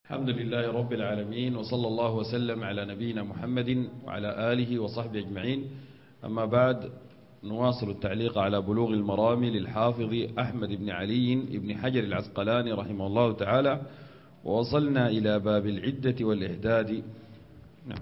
الحمد لله رب العالمين، وصلى الله وسلم على نبينا محمد وعلى آله وصحبه أجمعين. أما بعد، نواصل التعليق على بلوغ المرام للحافظ أحمد بن علي بن حجر العسقلاني رحمه الله تعالى، ووصلنا إلى باب العدة والإحداد. نعم.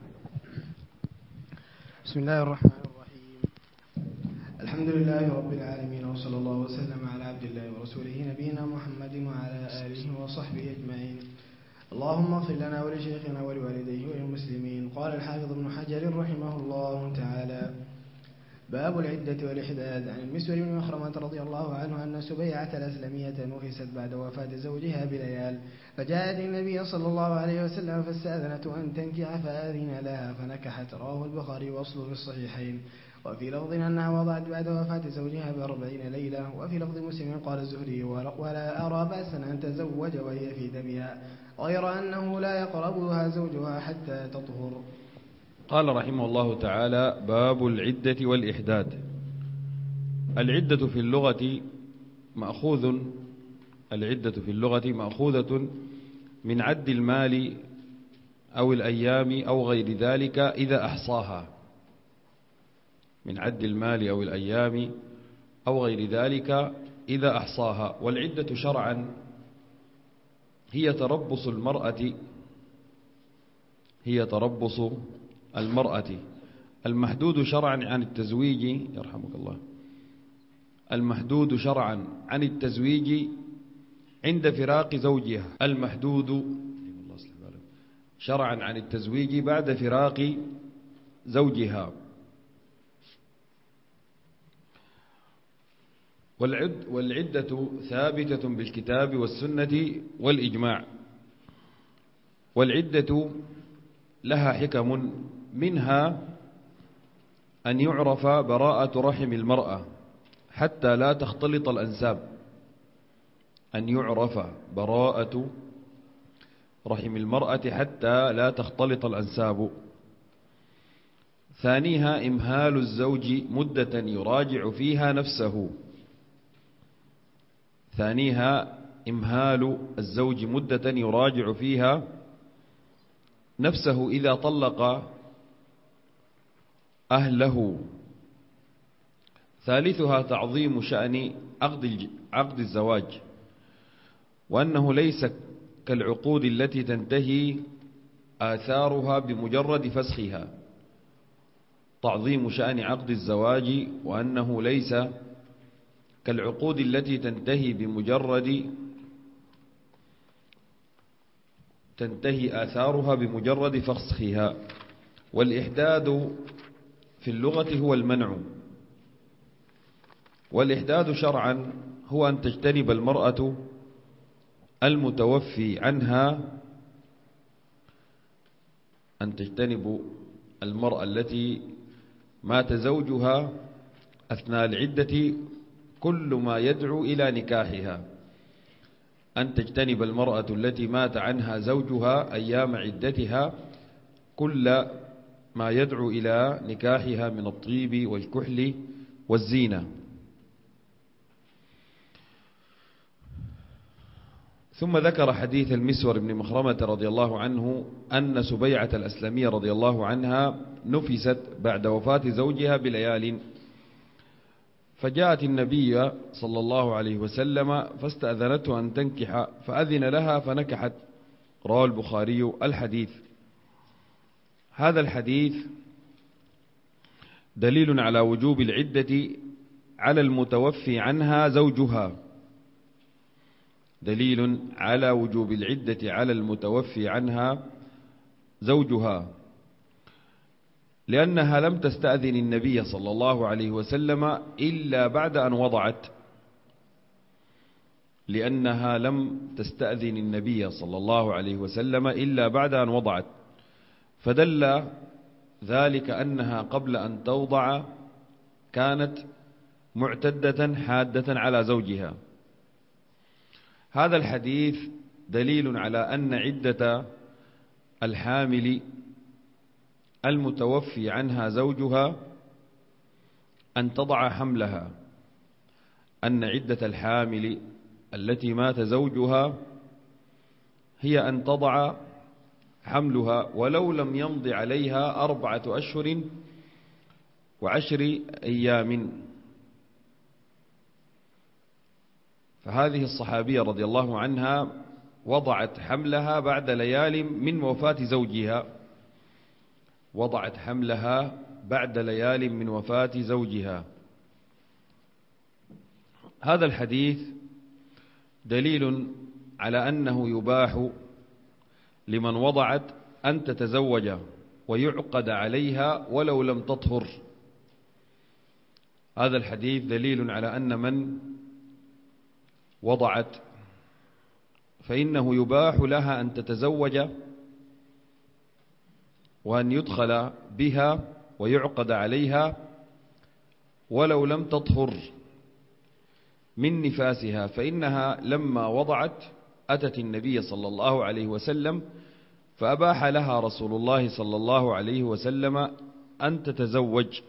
بسم الله الرحمن الرحيم. الحمد لله رب العالمين، وصلى الله وسلم على عبد الله ورسوله نبينا محمد وعلى آله وصحبه أجمعين. اللهم اغفر لنا ولشيخنا ولوالديه وللمسلمين. قال الحافظ ابن حجر رحمه الله تعالى: باب العدة والإحداد. عن المسور بن مخرمة رضي الله عنه أن سبيعة الأسلمية نفست بعد وفاة زوجها بليال، فجاءت النبي صلى الله عليه وسلم فاستأذنت أن تنكح فأذن لها فنكحت. رواه البخاري وأصله في الصحيحين. وفي لفظ أنها وضعت بعد وفاة زوجها ب40 ليلة. وفي لفظ مسلم قال الزهري: ولا أرى بأسا أن تزوج وهي في دمها، غير أنه لا يقربها زوجها حتى تطهر. قال رحمه الله تعالى: باب العدة والإحداد. العدة في اللغة مأخوذة من عد المال أو الأيام أو غير ذلك إذا أحصاها. من عد المال أو الأيام أو غير ذلك إذا أحصاها. والعدة شرعا هي تربص المرأة المحدود شرعا عن التزويج، يرحمك الله، المحدود شرعا عن التزويج عند فراق زوجها، المحدود شرعا عن التزويج بعد فراق زوجها. والعدة ثابتة بالكتاب والسنة والإجماع. والعدة لها حكم، منها أن يعرف براءة رحم المرأة حتى لا تختلط الأنساب. أن يعرف براءة رحم المرأة حتى لا تختلط الأنساب. ثانيها إمهال الزوج مدة يراجع فيها نفسه. ثانيها إمهال الزوج مدة يراجع فيها نفسه إذا طلق أهله. ثالثها تعظيم شأن عقد الزواج، وأنه ليس كالعقود التي تنتهي آثارها بمجرد فسخها. تعظيم شأن عقد الزواج، وأنه ليس كالعقود التي تنتهي آثارها بمجرد فسخها. والإحداد في اللغة هو المنع. والإحداد شرعا هو أن تجتنب المرأة المتوفي عنها، المرأة التي مات زوجها أثناء العدة كل ما يدعو إلى نكاحها. أن تجتنب المرأة التي مات عنها زوجها أيام عدتها كل ما يدعو إلى نكاحها من الطيب والكحل والزينة. ثم ذكر حديث المسور بن مخرمة رضي الله عنه أن سبيعة الأسلمية رضي الله عنها نفست بعد وفاة زوجها بليال، فجاءت النبي صلى الله عليه وسلم فاستأذنته أن تنكح فأذن لها فنكحت. رواه البخاري. الحديث، هذا الحديث دليل على وجوب العدة على المتوفي عنها زوجها. دليل على وجوب العدة على المتوفي عنها زوجها، لأنها لم تستأذن النبي صلى الله عليه وسلم إلا بعد أن وضعت. لأنها لم تستأذن النبي صلى الله عليه وسلم إلا بعد أن وضعت، فدل ذلك أنها قبل أن توضع كانت معتدة حادة على زوجها. هذا الحديث دليل على أن عدة الحامل المتوفي عنها زوجها أن تضع حملها. أن عدة الحامل التي مات زوجها هي أن تضع حملها ولو لم يمض عليها 4 أشهر و10 أيام. فهذه الصحابية رضي الله عنها وضعت حملها بعد ليال من وفاة زوجها، وضعت حملها بعد ليال من وفاة زوجها. هذا الحديث دليل على أنه يباح لمن وضعت أن تتزوج ويعقد عليها ولو لم تطهر. هذا الحديث دليل على أن من وضعت فإنه يباح لها أن تتزوج وأن يدخل بها ويعقد عليها ولو لم تطهر من نفاسها، فإنها لما وضعت أتت النبي صلى الله عليه وسلم فأباح لها رسول الله صلى الله عليه وسلم أن تتزوج،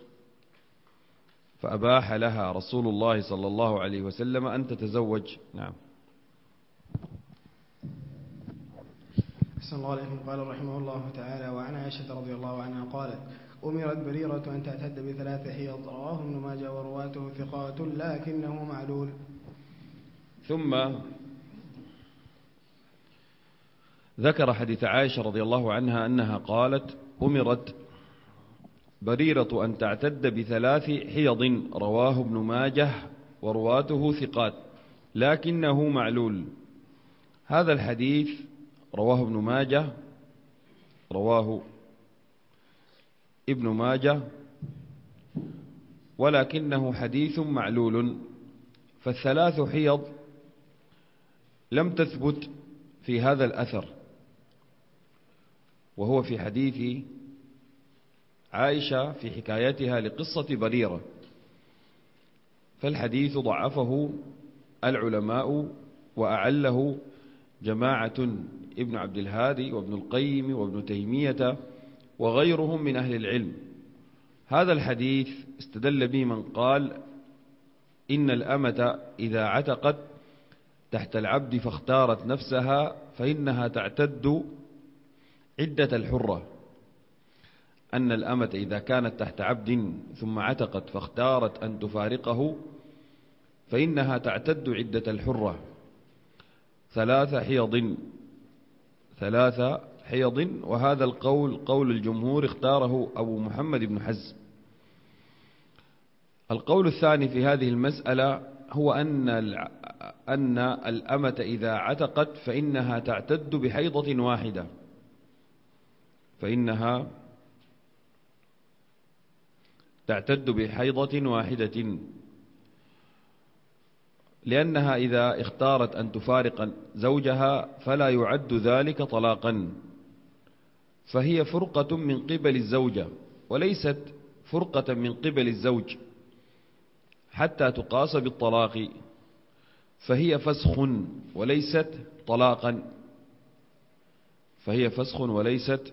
فأباح لها رسول الله صلى الله عليه وسلم أن تتزوج. نعم. أحسن الله عليكم. قال رحمه الله تعالى: وعن عائشة رضي الله عنها قالت: أمرت بريرة أن تعتد ب3 حيض. رواه ابن ماجه ورواته ثقات لكنه معلول. ثم ذكر حديث عائشة رضي الله عنها أنها قالت: أمرت بريرة أن تعتد ب3 حيض. رواه ابن ماجه ورواته ثقات لكنه معلول. هذا الحديث رواه ابن ماجه، رواه ابن ماجه، ولكنه حديث معلول. فال3 حيض لم تثبت في هذا الأثر، وهو في حديث عائشة في حكايتها لقصة بريرة، فالحديث ضعفه العلماء وأعله جماعة ابن عبد الهادي وابن القيم وابن تيمية وغيرهم من أهل العلم. هذا الحديث استدل به من قال إن الأمة إذا عتقت تحت العبد فاختارت نفسها فإنها تعتد عدة الحرة، أن الأمة إذا كانت تحت عبد ثم عتقت فاختارت أن تفارقه فإنها تعتد عدة الحرة 3 حيض، 3 حيض. وهذا القول قول الجمهور، اختاره أبو محمد بن حزم. القول الثاني في هذه المسألة هو أن الأمة إذا عتقت فإنها تعتد بحيضة واحدة، فإنها تعتد بحيضة واحدة، لأنها إذا اختارت أن تفارق زوجها فلا يعد ذلك طلاقا، فهي فرقة من قبل الزوجة وليست فرقة من قبل الزوج حتى تقاس بالطلاق، فهي فسخ وليست طلاقا، فهي فسخ وليست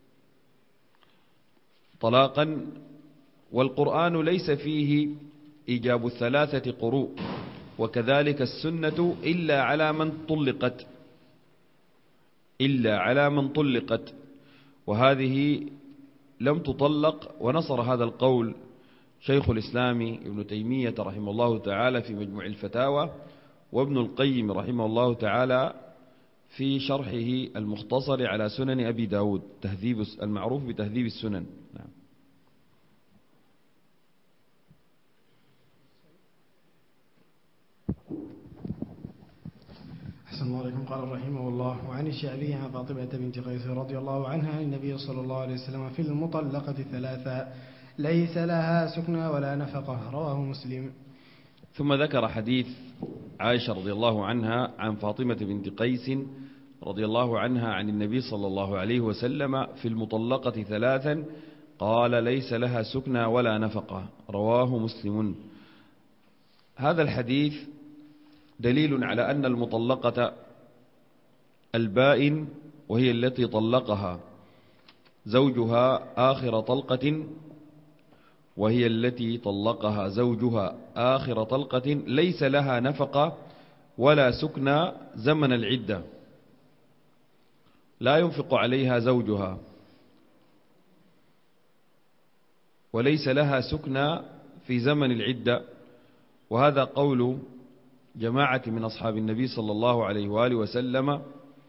طلاقا. والقرآن ليس فيه إيجاب 3 قروء، وكذلك السنة إلا على من طلقت، إلا على من طلقت، وهذه لم تطلق. ونصر هذا القول شيخ الإسلام ابن تيمية رحمه الله تعالى في مجموع الفتاوى، وابن القيم رحمه الله تعالى في شرحه المختصر على سنن أبي داود، المعروف بتهذيب السنن. نعم. أحسن الله عليكم. قال رحمه الله: وعن الشعبي عن فاطمة بنت قيس رضي الله عنها عن النبي صلى الله عليه وسلم في المطلقة 3 ليس لها سكنى ولا نفقة. رواه مسلم. ثم ذكر حديث عائشة رضي الله عنها عن فاطمة بنت قيس رضي الله عنها عن النبي صلى الله عليه وسلم في المطلقة 3 قال: ليس لها سكنى ولا نفقة. رواه مسلم. هذا الحديث دليل على أن المطلقة البائن، وهي التي طلقها زوجها آخر طلقة، وهي التي طلقها زوجها آخر طلقة، ليس لها نفقة ولا سكنى زمن العدة، لا ينفق عليها زوجها وليس لها سكنى في زمن العدة، وهذا قول جماعة من أصحاب النبي صلى الله عليه وآله وسلم،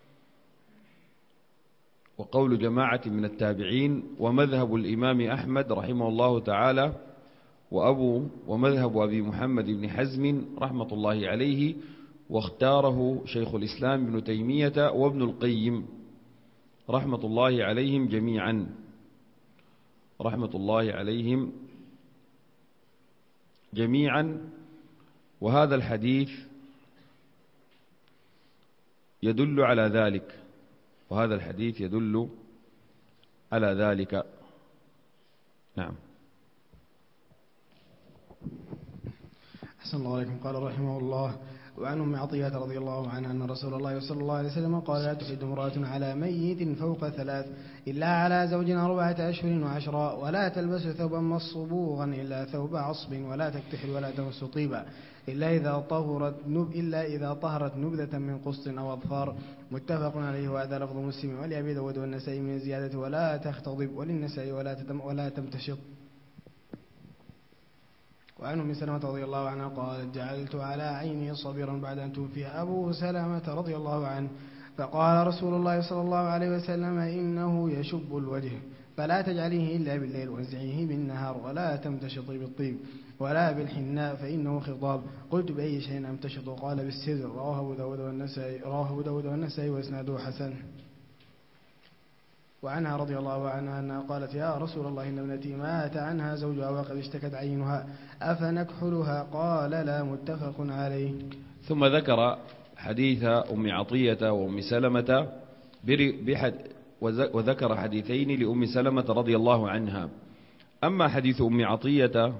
وقول جماعة من التابعين، ومذهب الإمام أحمد رحمه الله تعالى، ومذهب أبي محمد بن حزم رحمة الله عليه، واختاره شيخ الإسلام ابن تيمية وابن القيم رحمة الله عليهم جميعا، رحمة الله عليهم جميعا. وهذا الحديث يدل على ذلك، وهذا الحديث يدل على ذلك. نعم. أحسن الله عليكم. قال رحمه الله: وعن أم عطية رضي الله عنها أن رسول الله صلى الله عليه وسلم قال: لا تحد امرأة على ميت فوق 3 إلا على زوج 4 أشهر وعشرا، ولا تلبس ثوبا مصبوغا إلا ثوب عصب، ولا تكتحل ولا تمس طيبا إلا إذا طهرت نبذة من قسط أو أظفار. متفق عليه، وهذا لفظ مسلم ولأبي داود والنسائي من الزيادة ولا تختضب، وللنسائي ولا تمتشط. وعن أم سلمة رضي الله عنها قالت: جعلت على عيني صبرا بعد أن توفي أبو سلمة رضي الله عنه، فقال رسول الله صلى الله عليه وسلم: إنه يشب الوجه، فلا تجعليه إلا بالليل، وانزعيه بالنهار، ولا تمتشطي بالطيب ولا بالحناء فإنه خضاب. قلت: بأي شيء أمتشط؟ قال: بالسدر. رواه أبو داود والنسائي وإسناده حسن. وعنها رضي الله عنها أنها قالت: يا رسول الله، إن ابنتي مات عنها زوجها وقد اشتكت عينها، أفنكحلها؟ قال: لا. متفق عليه. ثم ذكر حديث أم عطية وأم سلمة وذكر حديثين لأم سلمة رضي الله عنها. أما حديث أم عطية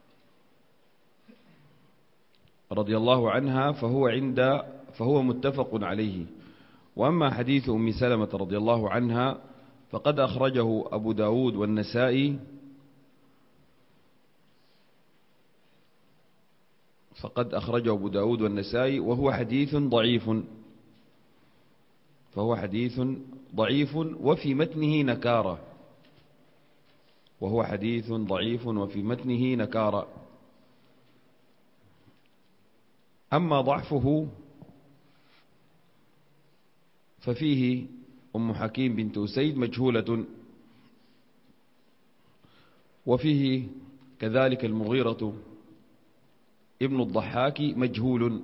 رضي الله عنها فهو متفق عليه، وأما حديث أم سلمة رضي الله عنها فقد أخرجه أبو داود والنسائي، وهو حديث ضعيف وفي متنه نكارة. أما ضعفه ففيه أم حكيم بنت أسيد مجهولة، وفيه كذلك المغيرة ابن الضحاك مجهول،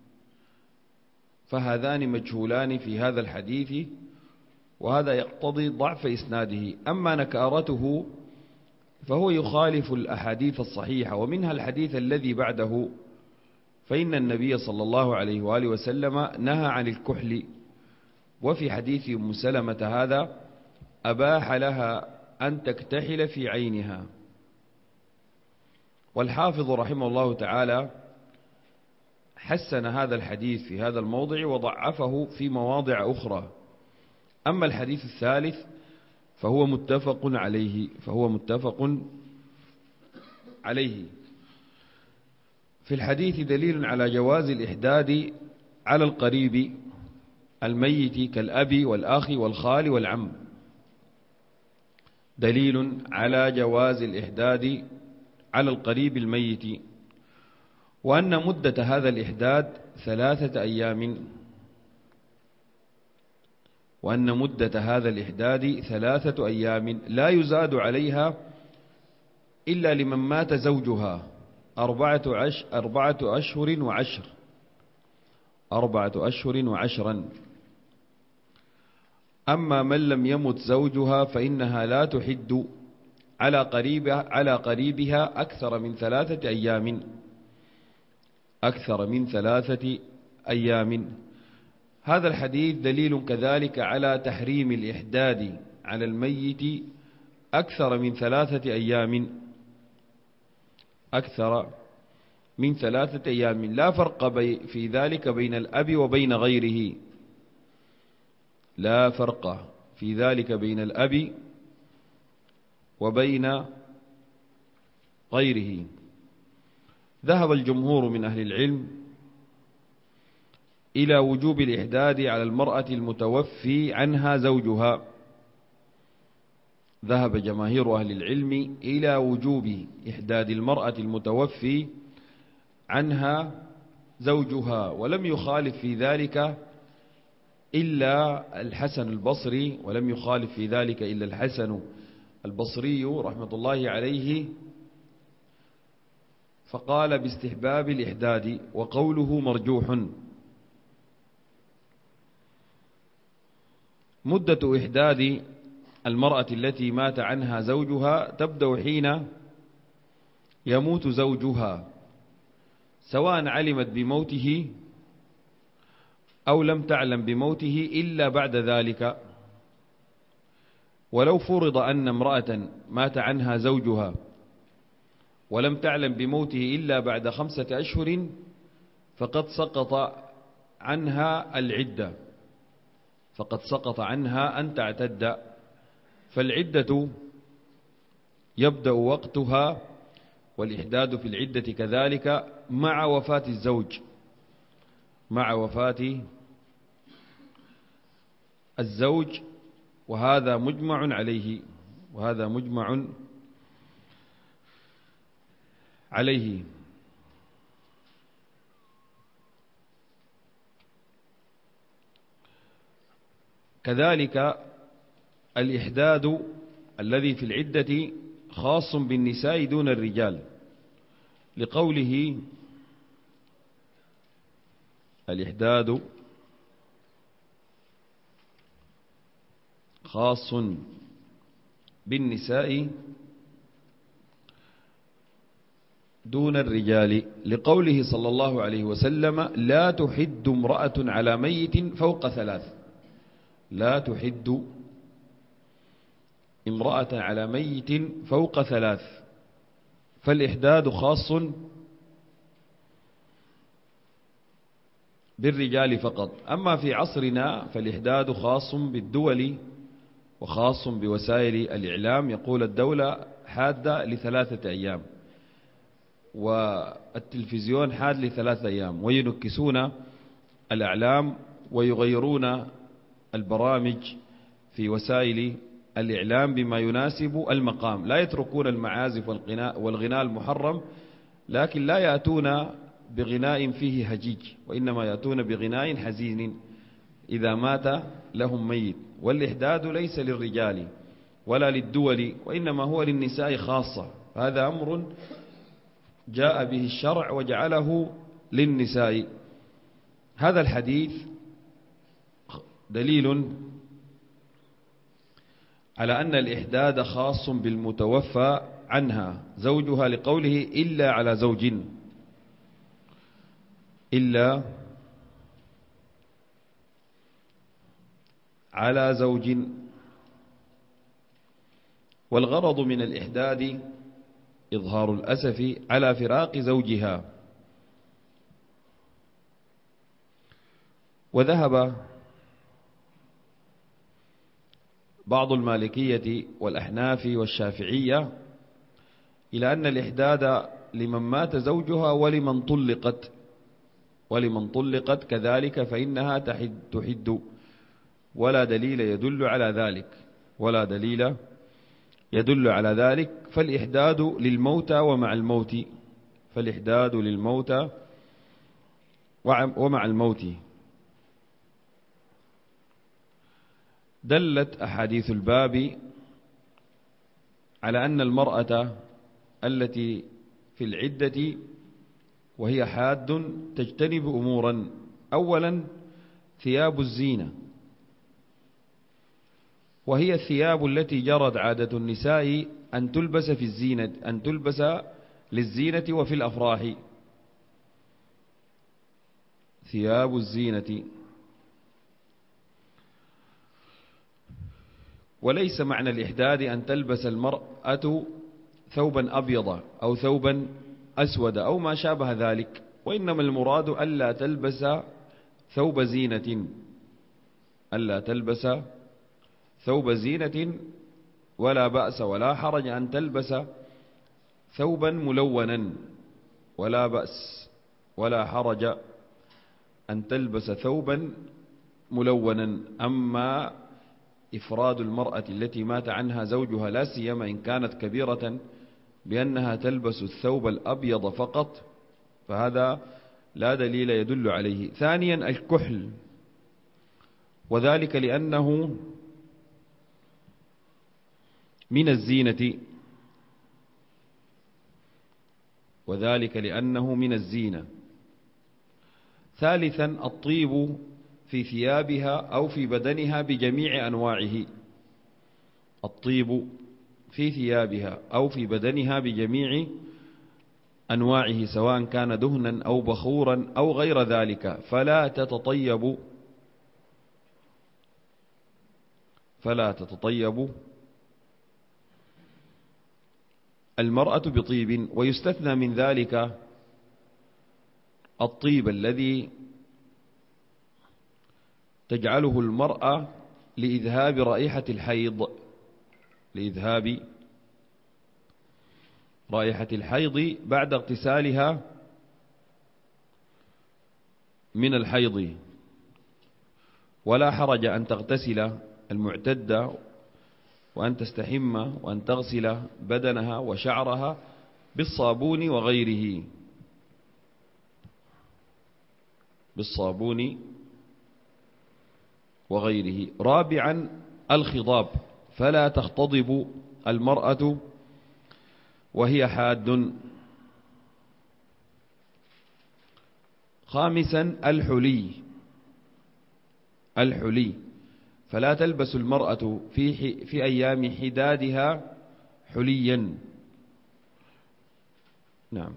فهذان مجهولان في هذا الحديث، وهذا يقتضي ضعف إسناده. أما نكارته فهو يخالف الأحاديث الصحيحة، ومنها الحديث الذي بعده، فإن النبي صلى الله عليه وآله وسلم نهى عن الكحل، وفي حديث أم سلمة هذا أباح لها أن تكتحل في عينها. والحافظ رحمه الله تعالى حسن هذا الحديث في هذا الموضع وضعفه في مواضع أخرى. أما الحديث الثالث فهو متفق عليه. في الحديث دليل على جواز الإحداد على القريب الميت كالأب والأخ والخال والعم، دليل على جواز الإحداد على القريب الميت، وأن مدة هذا الإحداد 3 أيام، لا يزاد عليها إلا لمن مات زوجها 4 أشهر وعشرا. أما من لم يمت زوجها فإنها لا تحد على قريبها أكثر من 3 أيام. هذا الحديث دليل كذلك على تحريم الإحداد على الميت أكثر من 3 أيام، لا فرق في ذلك بين الأب وبين غيره، ذهب الجمهور من أهل العلم إلى وجوب الإحداد على المرأة المتوفي عنها زوجها. ذهب جماهير أهل العلم إلى وجوب إحداد المرأة المتوفي عنها زوجها، ولم يخالف في ذلك إلا الحسن البصري، ولم يخالف في ذلك إلا الحسن البصري رحمة الله عليه، فقال باستحباب الإحداد، وقوله مرجوح. مدة إحداد المرأة التي مات عنها زوجها تبدأ حين يموت زوجها، سواء علمت بموته أو لم تعلم بموته إلا بعد ذلك. ولو فرض أن امرأة مات عنها زوجها ولم تعلم بموته إلا بعد 5 أشهر فقد سقط عنها العدة، فقد سقط عنها أن تعتد، فالعدة يبدأ وقتها والإحداد في العدة كذلك مع وفاة الزوج، مع وفاة الزوج، وهذا مجمع عليه، وهذا مجمع عليه. كذلك الإحداد الذي في العدة خاص بالنساء دون الرجال، لقوله الإحداد خاص بالنساء دون الرجال، لقوله صلى الله عليه وسلم لا تحد امرأة على ميت فوق 3، لا تحد امرأة على ميت فوق 3، فالإحداد خاص بالرجال فقط. أما في عصرنا فالإحداد خاص بالدول وخاص بوسائل الإعلام، يقول الدولة حادة ل3 أيام، والتلفزيون حاد ل3 أيام، وينكسون الأعلام ويغيرون البرامج في وسائل الإعلام بما يناسب المقام، لا يتركون المعازف والغناء المحرم، لكن لا يأتون بغناء فيه هجيج، وإنما يأتون بغناء حزين إذا مات لهم ميت. والإحداد ليس للرجال ولا للدول، وإنما هو للنساء خاصة، هذا أمر جاء به الشرع وجعله للنساء. هذا الحديث دليل على أن الإحداد خاص بالمتوفى عنها زوجها، لقوله إلا على زوج، إلا على زوج. والغرض من الإحداد إظهار الأسف على فراق زوجها. وذهب بعض المالكية والأحناف والشافعية إلى أن الإحداد لمن مات زوجها ولمن طلقت كذلك فإنها تحد، ولا دليل يدل على ذلك، ولا دليل يدل على ذلك. فالإحداد للموتى ومع الموت، فالإحداد للموتى ومع الموت. دلت أحاديث الباب على أن المرأة التي في العدة وهي حاد تجتنب أمورا. أولا ثياب الزينة، وهي الثياب التي جرت عادة النساء أن تلبس في الزينة، أن تلبس للزينة وفي الأفراح، ثياب الزينة. وليس معنى الإحداد أن تلبس المرأة ثوبا أبيض أو ثوبا أسود أو ما شابه ذلك، وإنما المراد ألا تلبس ثوب زينة، ألا تلبس ثوب زينة، ولا بأس ولا حرج أن تلبس ثوبا ملونا، ولا بأس ولا حرج أن تلبس ثوبا ملونا. أما إفراد المرأة التي مات عنها زوجها لا سيما إن كانت كبيرة بأنها تلبس الثوب الأبيض فقط فهذا لا دليل يدل عليه. ثانيا الكحل، وذلك لأنه من الزينة، الزينة. ثالثا الطيب في ثيابها أو في بدنها بجميع أنواعه، الطيب في ثيابها أو في بدنها بجميع أنواعه سواء كان دهنا أو بخورا أو غير ذلك، فلا تتطيب المرأة بطيب. ويستثنى من ذلك الطيب الذي تجعله المرأة لإذهاب رائحة الحيض، بعد اغتسالها من الحيض. ولا حرج أن تغتسل المعتدة وأن تستحم وأن تغسل بدنها وشعرها بالصابون وغيره. رابعا الخضاب، فلا تختضب المرأة وهي حاد. خامسا الحلي، فلا تلبس المرأة في أيام حدادها حليا. نعم.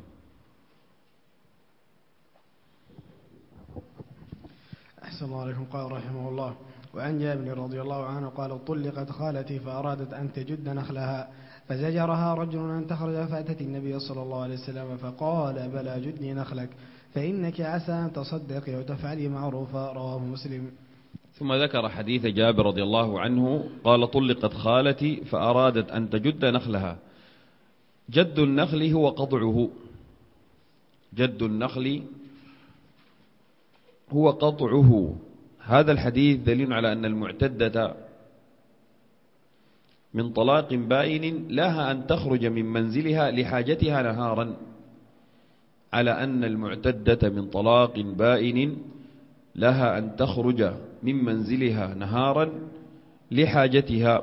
أحسن الله عليكم. قال رحمه الله: وعن جابر رضي الله عنه قال: طلقت خالتي فأرادت أن تجد نخلها فزجرها رجل أن تخرج فأتت النبي صلى الله عليه وسلم فقال: بلى جدني نخلك فإنك عسى أن تصدقي وتفعلي معروفا. رواه مسلم. ثم ذكر حديث جابر رضي الله عنه قال: طلقت خالتي فأرادت أن تجد نخلها. جد النخل هو قطعه. هذا الحديث دليل على أن المعتدة من طلاق بائن لها أن تخرج من منزلها لحاجتها نهارا، على أن المعتدة من طلاق بائن لها أن تخرج من منزلها نهارا لحاجتها.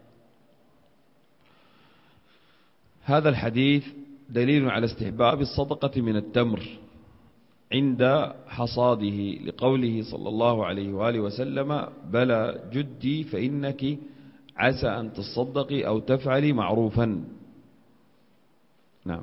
هذا الحديث دليل على استحباب الصدقة من التمر عند حصاده، لقوله صلى الله عليه وآله وسلم: بلى جدي فإنك عسى أن تصدقي أو تفعلي معروفا. نعم.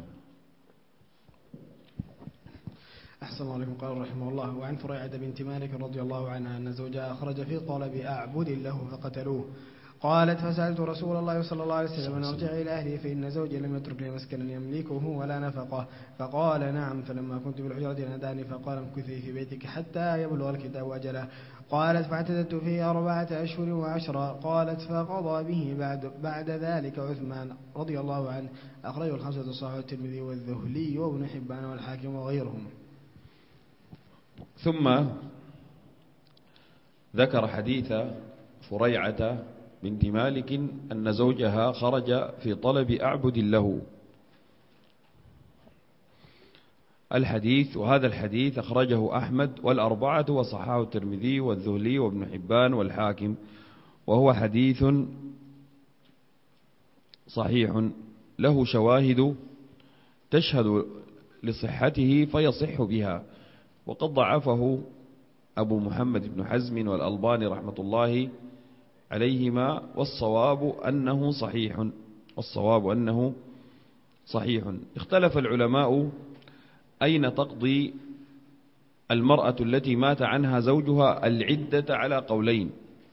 أحسن الله عليكم. قال رحمه الله: وعن فريعة بنت مالك رضي الله عنها أن زوجها أخرج في طلب أعبد له فقتلوه. قالت: فسألت رسول الله صلى الله عليه وسلم أن أرجع إلى أهلي فإن زوجي لم يترك لي مسكنا يملكه ولا نفقه. فقال: نعم. فلما كنت بالحجرة ناداني فقال: امكثي في بيتك حتى يبلغ الكتاب أجله. قالت: فاعتدت فيه 4 أشهر و10. قالت: فقضى به بعد ذلك عثمان رضي الله عنه. أخرجه الخمسة صحيح الترمذي والذهلي وابن حبان والحاكم وغيرهم. ثم ذكر حديث فريعة بنت مالك أن زوجها خرج في طلب أعبد له. وهذا الحديث أخرجه أحمد والأربعة وصححه الترمذي والذهلي وابن حبان والحاكم، وهو حديث صحيح له شواهد تشهد لصحته فيصح بها، وقد ضعفه أبو محمد بن حزم والألباني رحمة الله عليهما، والصواب أنه صحيح. اختلف العلماء أين تقضي المرأة التي مات عنها زوجها العدة على قولين.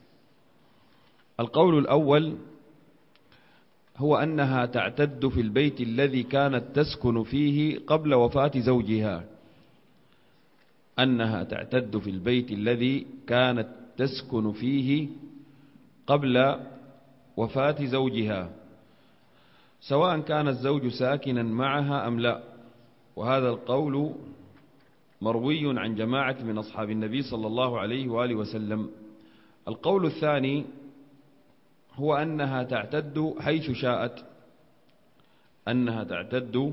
القول الأول هو أنها تعتد في البيت الذي كانت تسكن فيه قبل وفاة زوجها، قبل وفاة زوجها، سواء كان الزوج ساكنا معها أم لا. وهذا القول مروي عن جماعة من أصحاب النبي صلى الله عليه وآله وسلم. القول الثاني هو أنها تعتد حيث شاءت، أنها تعتد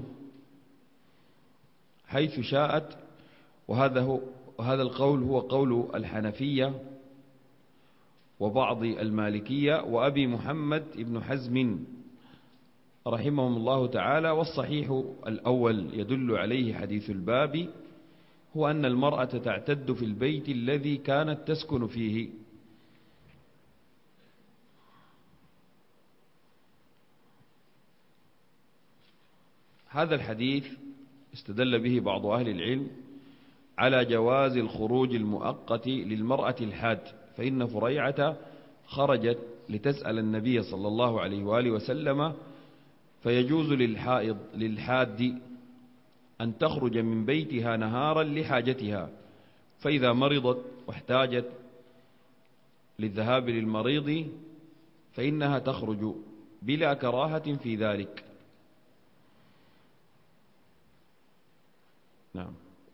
حيث شاءت، وهذا القول هو قول الحنفية وبعض المالكية وأبي محمد ابن حزم رحمهم الله تعالى. والصحيح الأول يدل عليه حديث الباب، هو أن المرأة تعتد في البيت الذي كانت تسكن فيه. هذا الحديث استدل به بعض أهل العلم على جواز الخروج المؤقت للمرأة الحاد، فإن فريعة خرجت لتسأل النبي صلى الله عليه وآله وسلم، فيجوز للحاد أن تخرج من بيتها نهارا لحاجتها، فإذا مرضت واحتاجت للذهاب للمريض فإنها تخرج بلا كراهة في ذلك. نعم.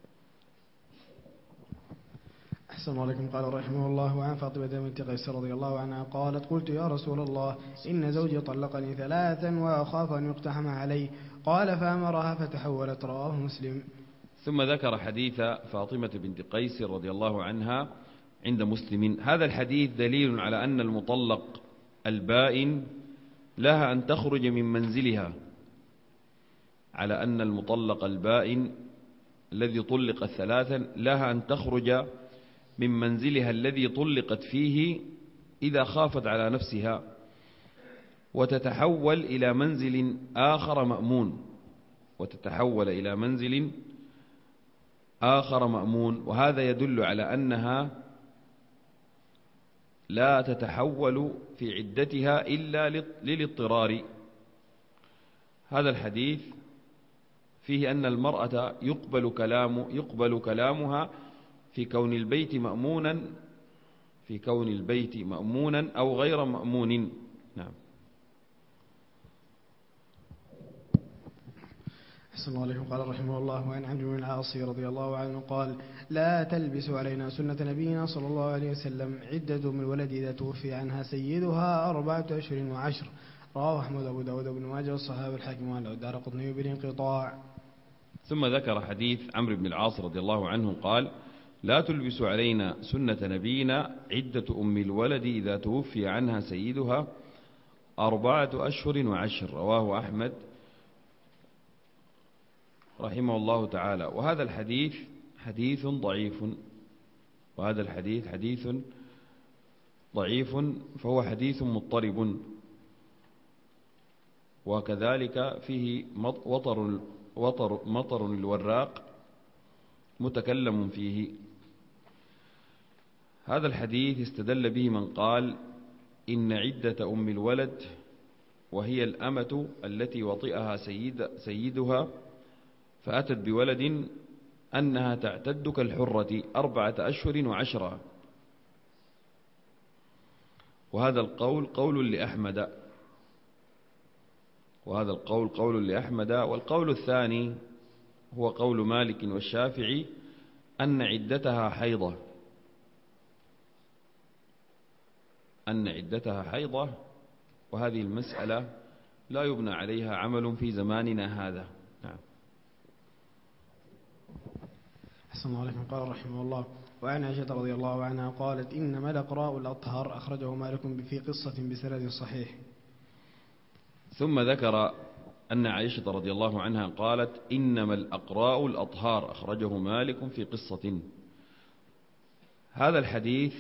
أحسن الله عليكم. قال رحمه الله عن فاطمة بنت قيس رضي الله عنها قالت: قلت يا رسول الله إن زوجي طلقني 3 وأخاف أن يقتحم علي، قال فأمرها فتحولت. رواه مسلم. ثم ذكر حديث فاطمة بنت قيس رضي الله عنها عند مسلم. هذا الحديث دليل على أن المطلق البائن لها أن تخرج من منزلها، على أن المطلق البائن الذي طلق 3 لها أن تخرج من منزلها الذي طلقت فيه إذا خافت على نفسها، وتتحول إلى منزل آخر مأمون، وهذا يدل على أنها لا تتحول في عدتها إلا للاضطرار. هذا الحديث فيه أن المرأة يقبل كلامها في كون البيت مأمونا أو غير مأمون. نعم. أحسن الله عليكم. قال رحمه الله عن عمرو بن العاص رضي الله عنه قال: لا تلبس علينا سنة نبينا صلى الله عليه وسلم، عدة من الولد إذا توفي عنها سيدها 4 أشهر و10. رواه أحمد أبو داود بن ماجه والصحابة الحاكم والدارقطني بالانقطاع. ثم ذكر حديث عمرو بن العاص رضي الله عنه قال: لا تلبس علينا سنة نبينا، عدة أم الولد إذا توفي عنها سيدها 4 أشهر و10. رواه أحمد رحمه الله تعالى. وهذا الحديث حديث ضعيف، فهو حديث مضطرب، وكذلك فيه مطر الوراق متكلم فيه. هذا الحديث استدل به من قال إن عدة أم الولد، وهي الأمة التي وطئها سيدها فأتت بولد، أنها تعتد كالحرة 4 أشهر و10. وهذا القول قول لأحمد. والقول الثاني هو قول مالك والشافعي أن عدتها حيضة، وهذه المسألة لا يبنى عليها عمل في زماننا هذا. نعم. أحسن الله عليكم. قال رحمه الله وعن عائشة رضي الله عنها قالت: إنما الأقراء الأطهار. أخرجه مالك في قصة بسند صحيح. ثم ذكر أن عائشة رضي الله عنها قالت: إنما الأقراء الأطهار. أخرجه مالك في قصة. هذا الحديث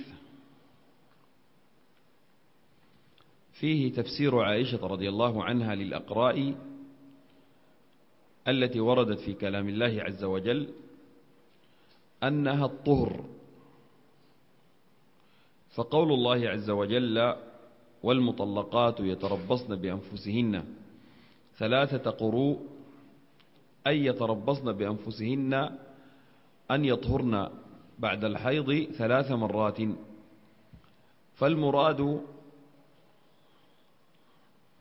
فيه تفسير عائشة رضي الله عنها للأقراء التي وردت في كلام الله عز وجل أنها الطهر. فقول الله عز وجل: والمطلقات يتربصن بأنفسهن 3 قروء، أي يتربصن بأنفسهن أن يطهرن بعد الحيض 3 مرات. فالمراد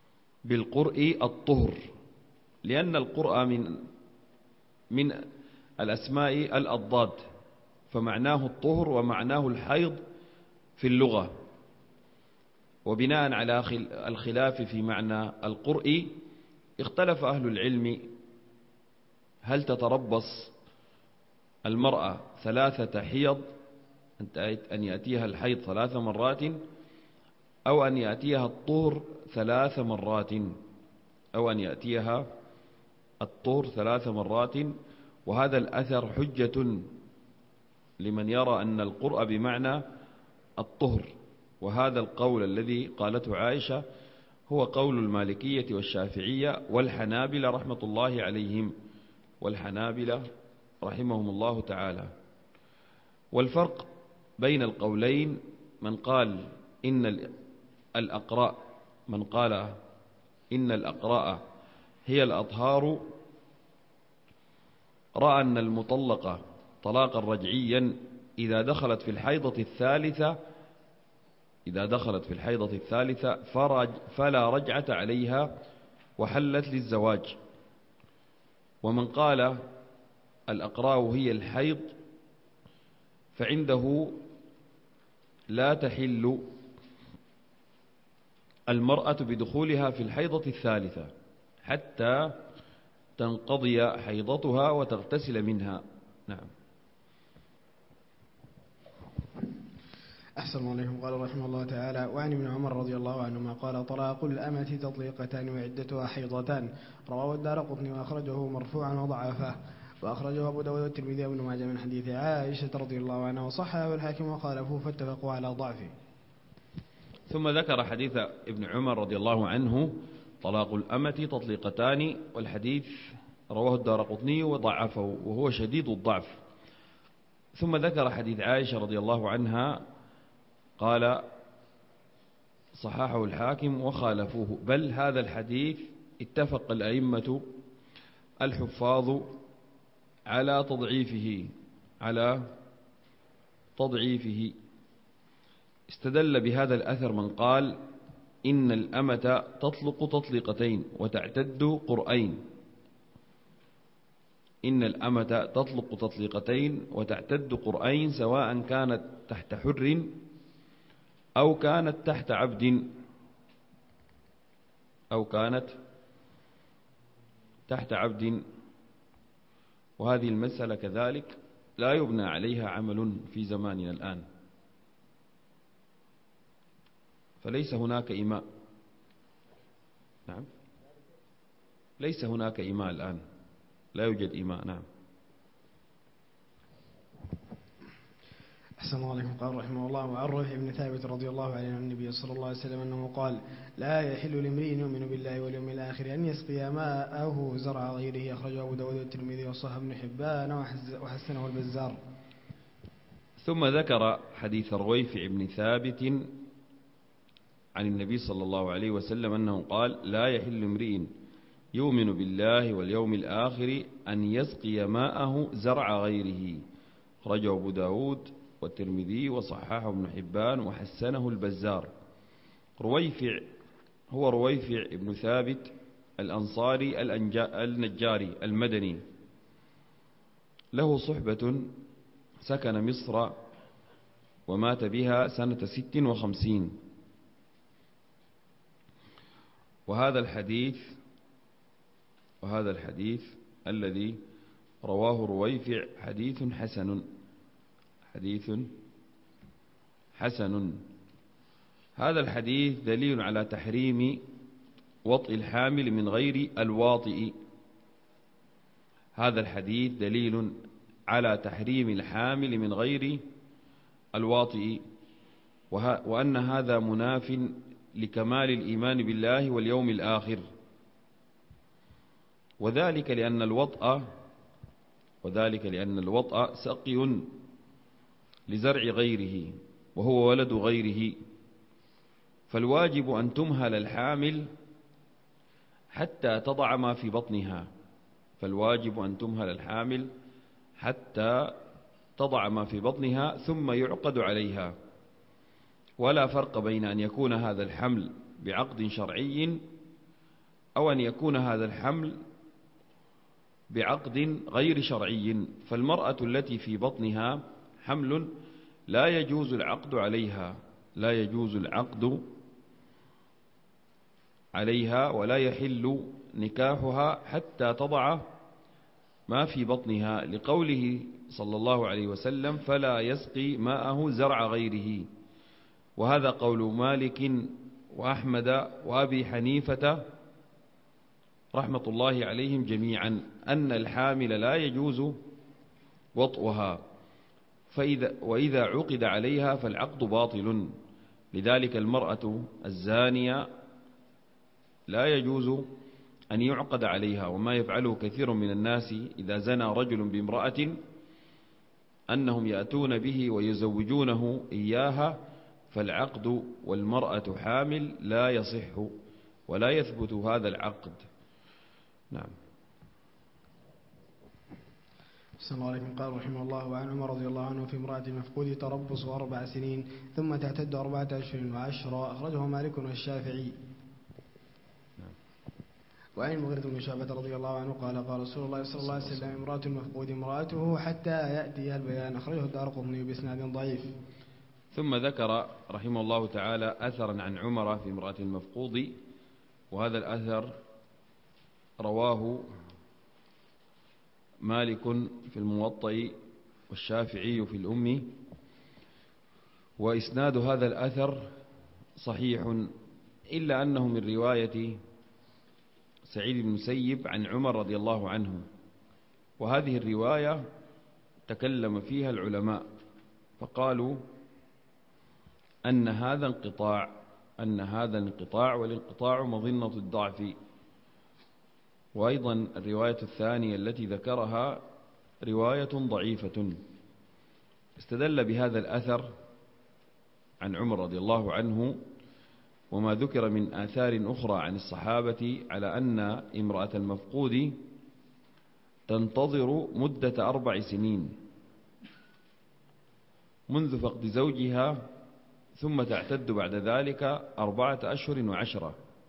بالقرء الطهر، لأن القرء من الأسماء الأضداد، فمعناه الطهر ومعناه الحيض في اللغة. وبناء على الخلاف في معنى القرء اختلف أهل العلم هل تتربص المرأة 3 حيض، أن يأتيها الحيض 3 مرات، أو أن يأتيها الطهر 3 مرات، أو أن يأتيها الطهر 3 مرات. وهذا الأثر حجة لمن يرى أن القرء بمعنى الطهر. وهذا القول الذي قالته عائشة هو قول المالكية والشافعية والحنابلة رحمة الله عليهم، والحنابلة رحمهم الله تعالى. والفرق بين القولين من قال إن الأقراء هي الأطهار رأى أن المطلقة طلاقا رجعيا إذا دخلت في الحيضة الثالثة فلا رجعة عليها وحلت للزواج. ومن قال الأقراء هي الحيض فعنده لا تحل المرأة بدخولها في الحيضة الثالثة حتى تنقضي حيضتها وتغتسل منها. نعم. أحسن الله عليكم. قال رحمه الله تعالى: وعن ابن عمر رضي الله عنهما قال: طلاق الأمة تطليقتان وعدتها حيضتان. رواه الدارقطني وأخرجه مرفوعا وضعفه، وأخرجه أبو داود والترمذي وابن ماجه من حديث عائشة رضي الله عنها وصححه الحاكم وخالفوه فاتفقوا على ضعفه. ثم ذكر حديث ابن عمر رضي الله عنه: طلاق الأمة تطليقتان، والحديث رواه الدارقطني وضعفه وهو شديد الضعف. ثم ذكر حديث عائشة رضي الله عنها قال: صححه الحاكم وخالفوه، بل هذا الحديث اتفق الأئمة الحفاظ على تضعيفه. استدل بهذا الأثر من قال إن الأمة تطلق تطليقتين وتعتد قرئين. إن الأمة تطلق تطليقتين وتعتد قرئين سواء كانت تحت حر أو كانت تحت عبد. وهذه المسألة كذلك لا يبنى عليها عمل في زماننا الآن، فليس هناك إيماء. نعم، ليس هناك إيماء الآن، لا يوجد إيماء. نعم. أحسن الله عليكم. قال رحمه الله: وعن رفيع بن ثابت رضي الله عنه عن النبي صلى الله عليه وسلم أنه قال: لا يحل لامرئ يؤمن بالله واليوم الآخر أن يسقي ماءه زرع غيره. أخرجه أبو داود والترمذي وصححه ابن حبان وحسنه البزار. ثم ذكر حديث رويفع بن ثابت عن النبي صلى الله عليه وسلم أنه قال: لا يحل امرئ يؤمن بالله واليوم الآخر أن يسقي ماءه زرع غيره. أخرجه أبو داود والترمذي وصححه ابن حبان وحسنه البزار. رويفع هو رويفع ابن ثابت الأنصاري النجاري المدني، له صحبة، سكن مصر ومات بها سنة 56. وهذا الحديث الذي رواه رويفع حديث حسن. هذا الحديث دليل على تحريم وطئ الحامل من غير الواطئ. هذا الحديث دليل على تحريم الحامل من غير الواطئ، وأن هذا مناف لكمال الإيمان بالله واليوم الآخر. وذلك لأن الوطأ سقي لزرع غيره وهو ولد غيره، فالواجب أن تمهل الحامل حتى تضع ما في بطنها. ثم يعقد عليها. ولا فرق بين أن يكون هذا الحمل بعقد شرعي أو أن يكون هذا الحمل بعقد غير شرعي، فالمرأة التي في بطنها حمل لا يجوز العقد عليها، ولا يحل نكاحها حتى تضع ما في بطنها، لقوله صلى الله عليه وسلم: فلا يسقي ماءه زرع غيره. وهذا قول مالك وأحمد وأبي حنيفة رحمة الله عليهم جميعا، أن الحامل لا يجوز وطئها، وإذا عقد عليها فالعقد باطل. لذلك المرأة الزانية لا يجوز أن يعقد عليها. وما يفعله كثير من الناس إذا زنى رجل بامرأة أنهم يأتون به ويزوجونه إياها، فالعقد والمرأة حامل لا يصح ولا يثبت هذا العقد. نعم. صلى الله عليه وسلم قال رحمه الله: عن عمر رضي الله عنه في امرأة مفقود تربص 4 سنين ثم تعتد 4 أشهر و10، أخرجه مالك والشافعي. وعن المغيرة بن شعبة رضي الله عنه قال: قال رسول الله صلى الله عليه وسلم: امرأة المفقود امرأته حتى يأتيها البيان، أخرجه الدارقطني بإسناد ضعيف. ثم ذكر رحمه الله تعالى أثرا عن عمر في امرأة المفقود، وهذا الأثر رواه مالك في الموطأ والشافعي في الأم، وإسناد هذا الأثر صحيح، إلا أنه من رواية سعيد بن المسيب عن عمر رضي الله عنه، وهذه الرواية تكلم فيها العلماء فقالوا أن هذا انقطاع، والانقطاع مظنة الضعف. وأيضا الرواية الثانية التي ذكرها رواية ضعيفة. استدل بهذا الأثر عن عمر رضي الله عنه وما ذكر من آثار أخرى عن الصحابة على أن امرأة المفقود تنتظر مدة 4 سنين منذ فقد زوجها، ثم تعتد بعد ذلك 4 أشهر و10،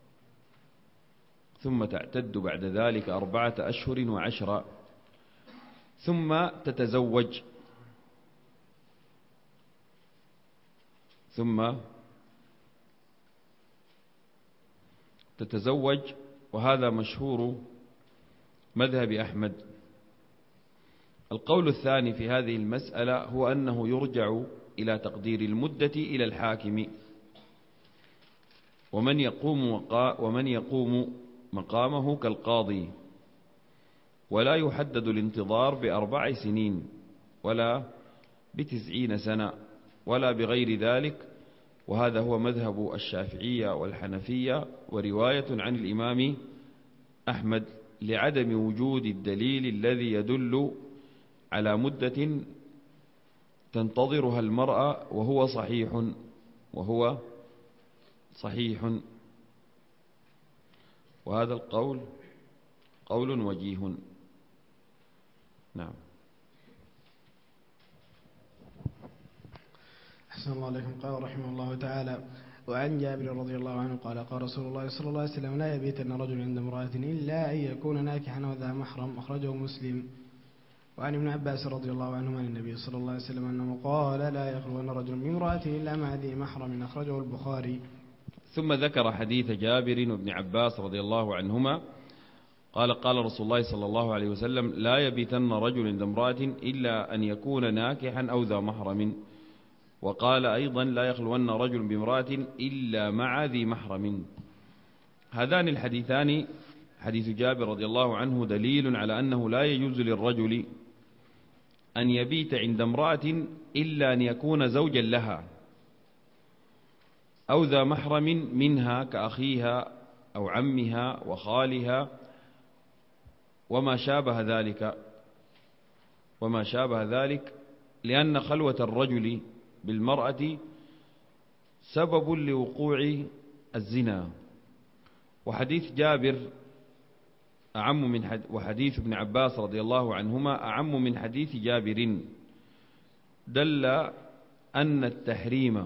ثم تعتد بعد ذلك 4 أشهر و10، ثم تتزوج، وهذا مشهور مذهب أحمد. القول الثاني في هذه المسألة هو أنه يرجع إلى تقدير المدة إلى الحاكم، ومن يقوم مقامه كالقاضي، ولا يحدد الانتظار ب4 سنين ولا ب90 سنة ولا بغير ذلك. وهذا هو مذهب الشافعية والحنفية ورواية عن الإمام أحمد، لعدم وجود الدليل الذي يدل على مدة تنتظرها المرأة وهو صحيح. وهذا القول قول وجيه. نعم. أحسن الله عليكم. قال رحمه الله تعالى: وعن جابر رضي الله عنه قال: قال رسول الله صلى الله عليه وسلم: لا يبيتن رجل عند امرأة إلا أن يكون ناكحا وذا محرم، أخرجه مسلم. وعن ابن عباس رضي الله عنهما عن النبي صلى الله عليه وسلم أنه قال: لا يخلون رجل بامرأة إلا مع ذي محرم، أخرجه البخاري. ثم ذكر حديث جابر وابن عباس رضي الله عنهما قال: قال رسول الله صلى الله عليه وسلم: لا يبيتن رجل عند امرأة إلا أن يكون ناكحا أو ذا محرم. وقال أيضا: لا يخلون رجل بامرأة إلا مع ذي محرم. هذان الحديثان، حديث جابر رضي الله عنه دليل على أنه لا يجوز للرجل أن يبيت عند امرأة إلا أن يكون زوجا لها أو ذا محرم منها كأخيها أو عمها وخالها وما شابه ذلك، لأن خلوة الرجل بالمرأة سبب لوقوع الزنا. وحديث جابر وحديث ابن عباس رضي الله عنهما أعم من حديث جابر، دل أن التحريم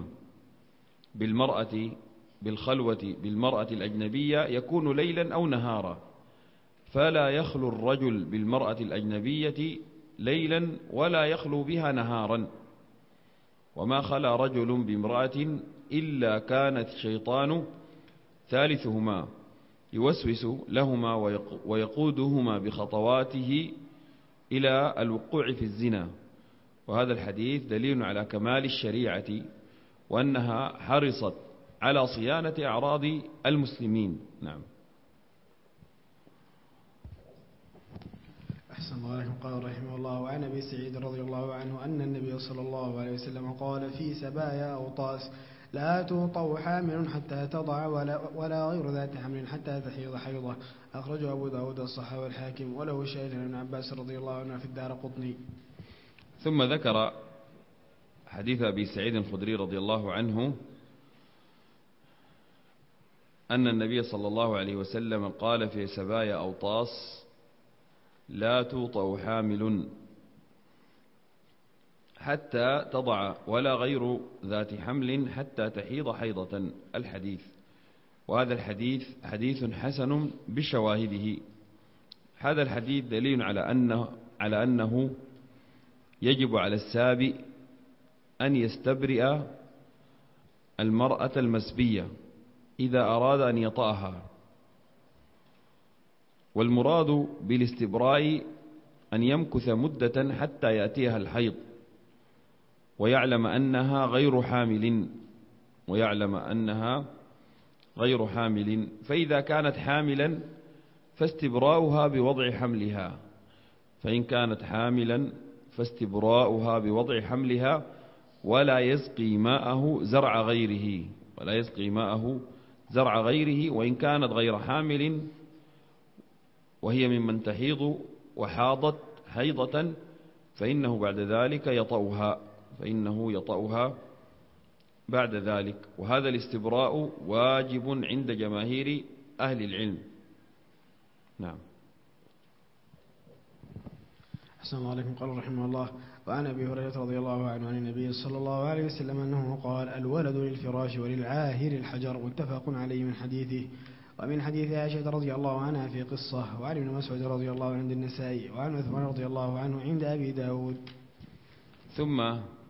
بالخلوة بالمرأة الأجنبية يكون ليلا أو نهارا، فلا يخلو الرجل بالمرأة الأجنبية ليلا ولا يخلو بها نهارا، وما خلا رجل بامرأة إلا كانت الشيطان ثالثهما يوسوس لهما ويقودهما بخطواته إلى الوقوع في الزنا. وهذا الحديث دليل على كمال الشريعة وأنها حرصت على صيانة أعراض المسلمين. نعم. أحسن الله عليكم. قال رحمه الله: وعن أبي سعيد رضي الله عنه أن النبي صلى الله عليه وسلم قال في سبايا أوطاس: لا توطأ حامل حتى تضع ولا غير ذات حمل حتى تحيض حيضة. أخرجه أبو داود الصحابي والحاكم، وله شاهد عن ابن عباس رضي الله عنه في الدارقطني. ثم ذكر حديث أبي سعيد الخدري رضي الله عنه أن النبي صلى الله عليه وسلم قال في سبايا أوطاس: لا توطأ حامل حتى تضع ولا غير ذات حمل حتى تحيض حيضة. الحديث، وهذا الحديث حديث حسن بشواهده. هذا الحديث دليل على أنه يجب على السابئ أن يستبرئ المرأة المسبية إذا أراد أن يطأها. والمراد بالاستبراء أن يمكث مدة حتى يأتيها الحيض ويعلم أنها غير حامل فإذا كانت حاملا فاستبراؤها بوضع حملها، فإن كانت حاملا فاستبراؤها بوضع حملها، ولا يسقي ماءه زرع غيره، وإن كانت غير حامل وهي ممن تحيض وحاضت حيضة فإنه يطأها بعد ذلك. وهذا الاستبراء واجب عند جماهير أهل العلم. نعم. أحسن الله عليكم. قال رحمه الله: وعن أبي هريرة رضي الله عنه عن النبي صلى الله عليه وسلم أنه قال: الولد للفراش وللعاهر الحجر. متفق عليه من حديثه. ومن حديث عائشة رضي الله عنها في قصة، وعن ابن مسعود رضي الله عنه عند النسائي، وعن عثمان رضي الله عنه عند أبي داود. ثم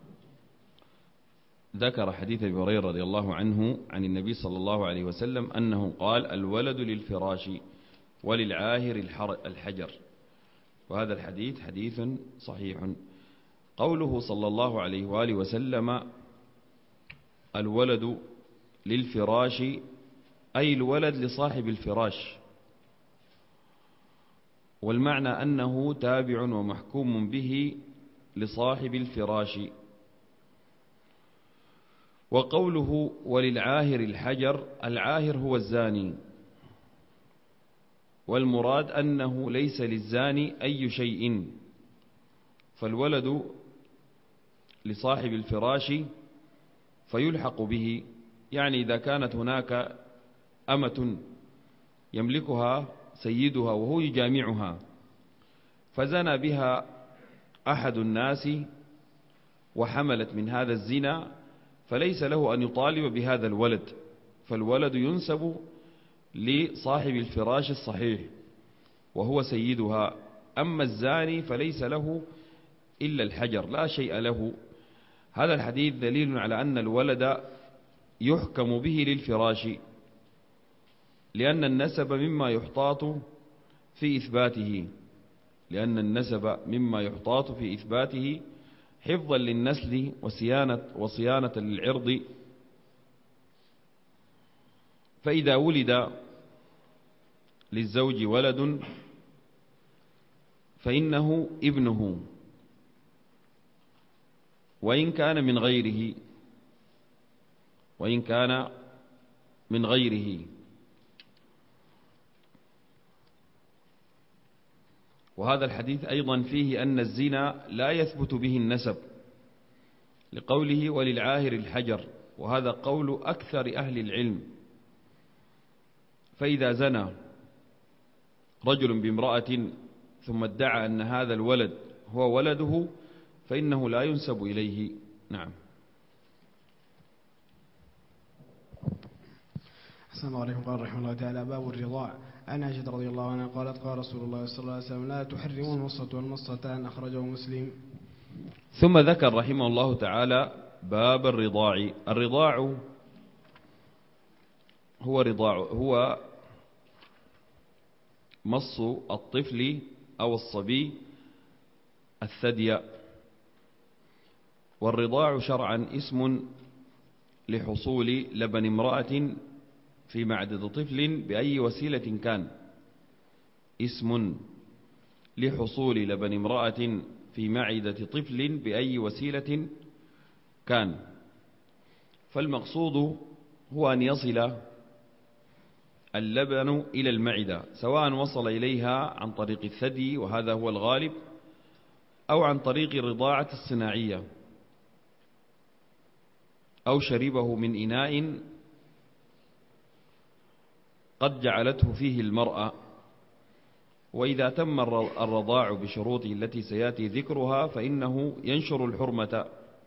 ذكر حديث أبي هريرة رضي الله عنه عن النبي صلى الله عليه وسلم أنه قال: الولد للفراش وللعاهر الحجر. وهذا الحديث حديث صحيح. قوله صلى الله عليه وآله وسلم الولد للفراش أي الولد لصاحب الفراش، والمعنى أنه تابع ومحكوم به لصاحب الفراش. وقوله وللعاهر الحجر، العاهر هو الزاني، والمراد أنه ليس للزاني أي شيء، فالولد لصاحب الفراش فيلحق به. يعني إذا كانت هناك أمة يملكها سيدها وهو يجامعها فزنى بها أحد الناس وحملت من هذا الزنا، فليس له أن يطالب بهذا الولد، فالولد ينسب لصاحب الفراش الصحيح وهو سيدها. أما الزاني فليس له إلا الحجر، لا شيء له. هذا الحديث دليل على أن الولد يحكم به للفراش، لأن النسب مما يحتاط في إثباته حفظا للنسل وصيانة للعرض. فإذا ولد للزوج ولد فإنه ابنه، وإن كان من غيره. وهذا الحديث أيضا فيه أن الزنا لا يثبت به النسب، لقوله وللعاهر الحجر، وهذا قول أكثر أهل العلم. فإذا زنى رجل بامرأة ثم ادعى أن هذا الولد هو ولده فإنه لا ينسب إليه. نعم. السلام عليكم. قال رحمه الله تعالى: باب الرضاع. عن عائشة رضي الله عنها قالت: قال رسول الله صلى الله عليه وسلم: لا تحرموا المصة والمصتان. أخرجه مسلم. ثم ذكر رحمه الله تعالى باب الرضاع. الرضاع هو مص الطفل أو الصبي الثدي. والرضاع شرعا اسم لحصول لبن امرأة في معدة طفل بأي وسيلة كان. اسم لحصول لبن امرأة في معدة طفل بأي وسيلة كان. فالمقصود هو أن يصل اللبن إلى المعدة، سواء وصل إليها عن طريق الثدي وهذا هو الغالب، أو عن طريق الرضاعة الصناعية، أو شربه من إناء قد جعلته فيه المرأة. وإذا تم الرضاع بشروطه التي سيأتي ذكرها فإنه ينشر الحرمة.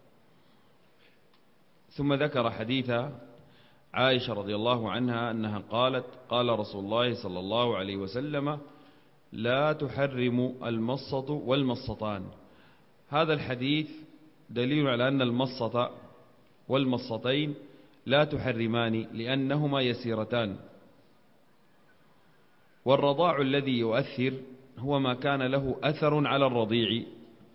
ثم ذكر حديث عائشة رضي الله عنها أنها قالت: قال رسول الله صلى الله عليه وسلم: لا تحرم المصة والمصتان. هذا الحديث دليل على أن المصة والمصتين لا تحرمان لأنهما يسيرتان. والرضاع الذي يؤثر هو ما كان له أثر على الرضيع.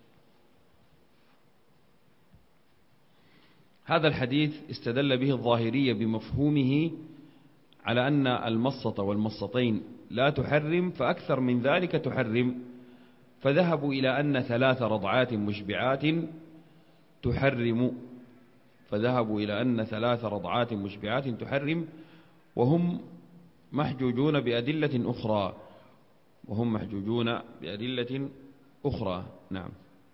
هذا الحديث استدل به الظاهرية بمفهومه على أن المصة والمصتين لا تحرم، فأكثر من ذلك تحرم، فذهبوا إلى أن 3 رضعات مشبعات تحرم، وهم محجوجون بأدلة أخرى. نعم.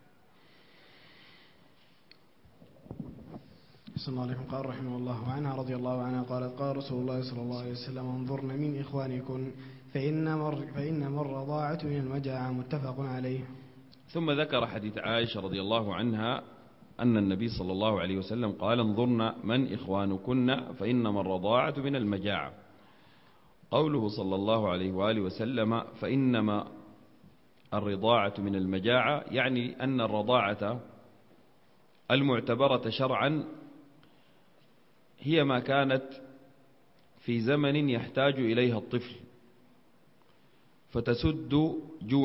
صلى الله عليه وسلم. قال رحمه الله عنها رضي الله عنها قالت: قال رسول الله صلى الله عليه وسلم: انظرن من إخوانكن فإنما الرضاعة من المجاعة. متفق عليه. ثم ذكر حديث عائشة رضي الله عنها أن النبي صلى الله عليه وسلم قال: انظرن من إخوانكن فإنما الرضاعة من المجاعة. قوله صلى الله عليه وآله وسلم فإنما الرضاعة من المجاعة يعني أن الرضاعة المعتبرة شرعا هي ما كانت في زمن يحتاج إليها الطفل فتسد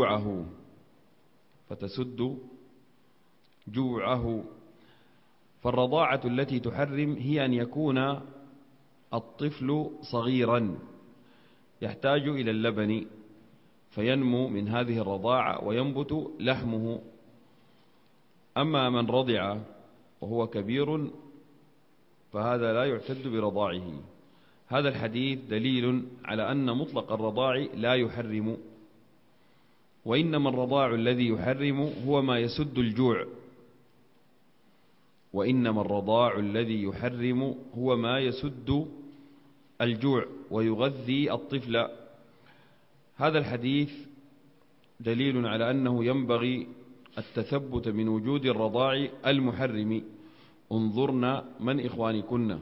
جوعه. فالرضاعة التي تحرم هي أن يكون الطفل صغيرا يحتاج إلى اللبن فينمو من هذه الرضاعة وينبت لحمه. أما من رضع وهو كبير فهذا لا يعتد برضاعه. هذا الحديث دليل على أن مطلق الرضاع لا يحرم، وإنما الرضاع الذي يحرم هو ما يسد الجوع ويغذي الطفل. هذا الحديث دليل على أنه ينبغي التثبت من وجود الرضاع المحرم. انظرن من إخوانكن.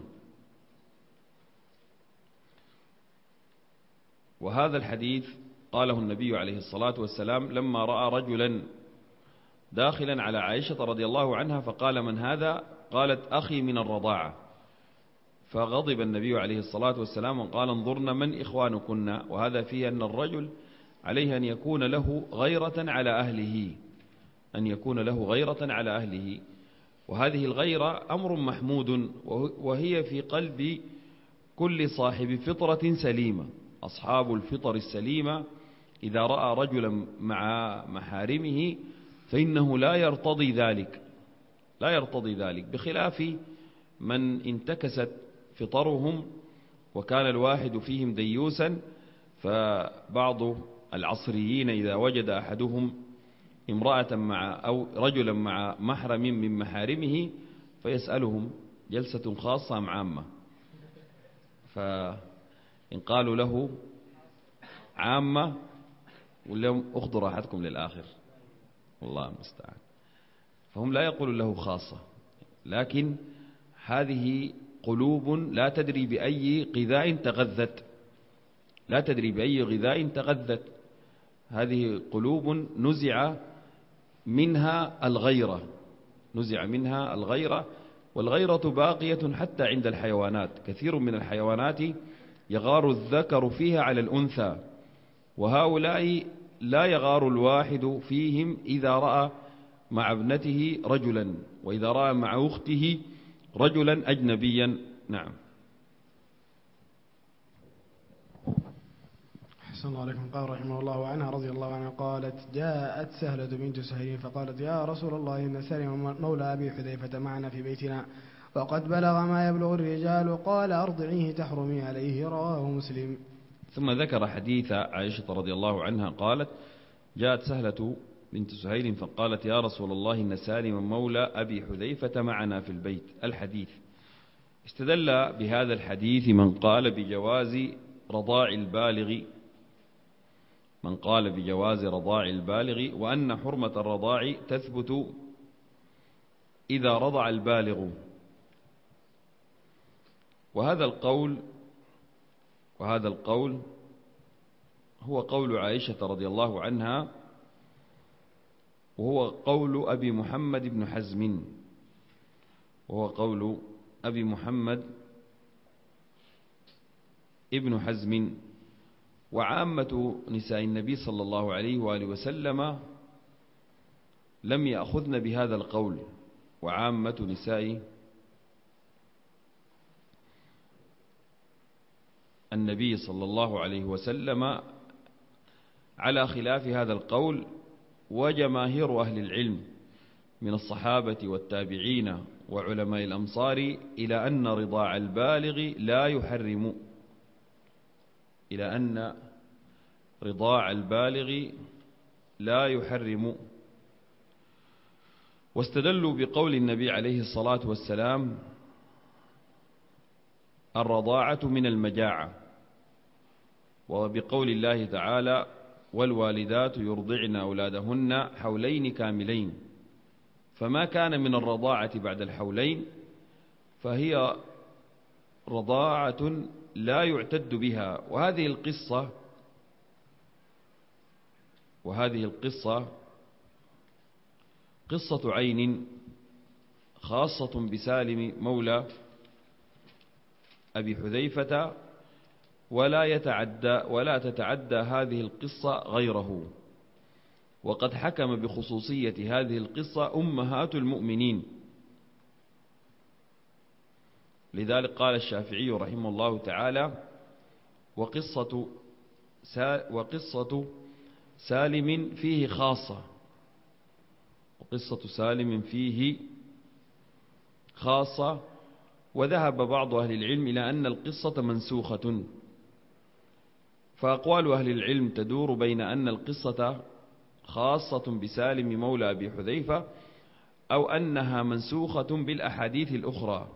وهذا الحديث قاله النبي عليه الصلاة والسلام لما رأى رجلا داخلا على عائشة رضي الله عنها فقال: من هذا؟ قالت: أخي من الرضاعة. فغضب النبي عليه الصلاة والسلام وقال: انظرن من إخوانكن. وهذا فيه أن الرجل عليه أن يكون له غيرة على أهله، وهذه الغيرة أمر محمود، وهي في قلب كل صاحب فطرة سليمة. أصحاب الفطر السليمة إذا رأى رجلا مع محارمه فإنه لا يرتضي ذلك، بخلاف من انتكست فطرهم وكان الواحد فيهم ديوسا. فبعض العصريين إذا وجد أحدهم امرأة أو رجلا مع محرم من محارمه فيسألهم: جلسة خاصة أم عامة؟ فإن قالوا له عامة قل لهم: أخذوا راحتكم للآخر، والله المستعان. فهم لا يقولون له خاصة، لكن هذه قلوب لا تدري بأي غذاء تغذت، لا تدري بأي غذاء تغذت. هذه قلوب نزع منها الغيرة، نزع منها الغيرة، والغيرة باقية حتى عند الحيوانات. كثير من الحيوانات يغار الذكر فيها على الأنثى، وهؤلاء لا يغار الواحد فيهم إذا رأى مع ابنته رجلا، وإذا رأى مع أخته رجلا أجنبيا. نعم. أحسن الله عليكم. قال رحمه الله عنها رضي الله عنها قالت: جاءت سهلة بنت سهيل فقالت: يا رسول الله إن سالم مولى أبي حذيفة معنا في بيتنا وقد بلغ ما يبلغ الرجال، قال: أرضعيه تحرمي عليه. رواه مسلم. ثم ذكر حديث عائشة رضي الله عنها قالت: جاءت سهلة بنت سهيل فقالت: يا رسول الله إن سالم مولى أبي حذيفة معنا في البيت. الحديث استدل بهذا الحديث من قال بجواز رضاع البالغ، من قال بجواز رضاع البالغ، وأن حرمة الرضاع تثبت إذا رضع البالغ. وهذا القول هو قول عائشة رضي الله عنها، وهو قول أبي محمد بن حزم، وهو قول أبي محمد ابن حزم. وعامة نساء النبي صلى الله عليه وآله وسلم لم يأخذن بهذا القول، وعامة نساء النبي صلى الله عليه وسلم على خلاف هذا القول. وجماهير أهل العلم من الصحابة والتابعين وعلماء الأمصار إلى أن رضاع البالغ لا يحرم، إلى أن رضاع البالغ لا يحرم. واستدلوا بقول النبي عليه الصلاة والسلام: الرضاعة من المجاعة، وبقول الله تعالى: والوالدات يرضعن أولادهن حولين كاملين. فما كان من الرضاعة بعد الحولين فهي رضاعة لا يعتد بها. وهذه القصة قصة عين خاصة بسالم مولى أبي حذيفة، ولا تتعدى هذه القصة غيره. وقد حكم بخصوصية هذه القصة أمهات المؤمنين. لذلك قال الشافعي رحمه الله تعالى: وقصة سالم فيه خاصة، وقصة سالم فيه خاصة. وذهب بعض أهل العلم إلى أن القصة منسوخة، فأقوال أهل العلم تدور بين أن القصة خاصة بسالم مولى أبي حذيفة، أو أنها منسوخة بالأحاديث الأخرى.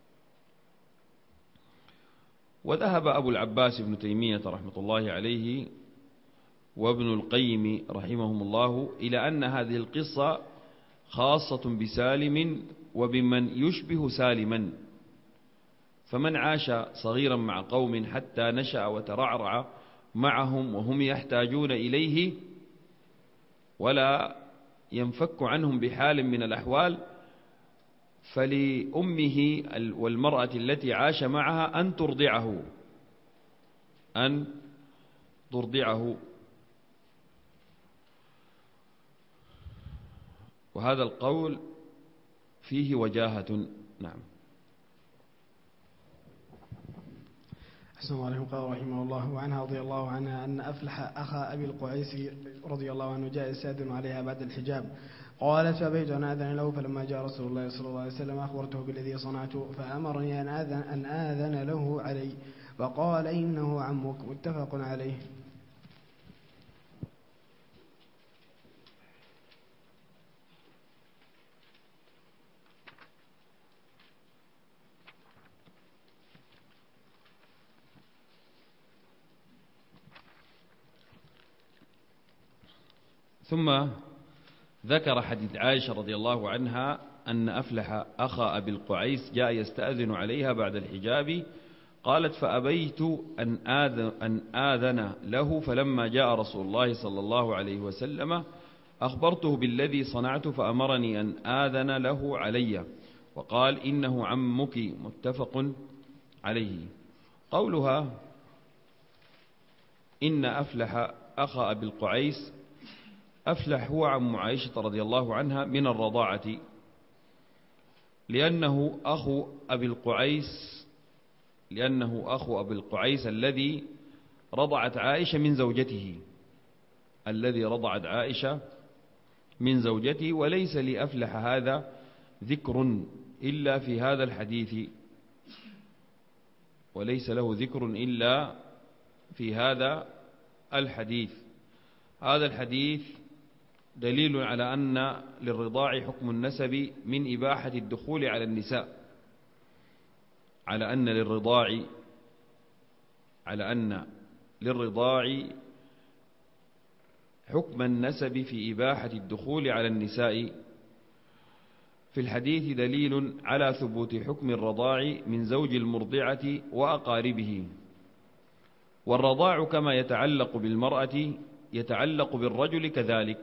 وذهب أبو العباس ابن تيمية رحمة الله عليه وابن القيم رحمهم الله إلى أن هذه القصة خاصة بسالم وبمن يشبه سالما. فمن عاش صغيرا مع قوم حتى نشأ وترعرع معهم وهم يحتاجون إليه ولا ينفك عنهم بحال من الأحوال، فلأمه والمرأة التي عاش معها أن ترضعه. وهذا القول فيه وجاهة. نعم. أحسن الله عليكم. قال رحمه الله وعنها رضي الله عنها أن أفلح أخا أبي القعيس رضي الله عنه جاء يستأذن عليها بعد الحجاب، قالت: فأبيت أن آذن له، فلما جاء رسول الله صلى الله عليه وسلم أخبرته بالذي صنعته، فأمرني أن آذن له علي، وقال: إنه عمك. متفق عليه. ثم ذكر حديث عائشة رضي الله عنها أن أفلح أخا أبي القعيس جاء يستأذن عليها بعد الحجاب، قالت فأبيت أن آذن له، فلما جاء رسول الله صلى الله عليه وسلم أخبرته بالذي صنعت فأمرني أن آذن له علي، وقال إنه عمك، متفق عليه. قولها إن أفلح أخا أبي القعيس، أفلح هو عم عائشة رضي الله عنها من الرضاعة، لأنه أخو أبي القعيس الذي رضعت عائشة من زوجته، وليس لأفلح هذا ذكر إلا في هذا الحديث، وليس له ذكر إلا في هذا الحديث. هذا الحديث دليل على أن للرضاع حكم النسب من إباحة الدخول على النساء، على أن للرضاع حكم النسب في إباحة الدخول على النساء. في الحديث دليل على ثبوت حكم الرضاع من زوج المرضعة وأقاربه، والرضاع كما يتعلق بالمرأة يتعلق بالرجل كذلك،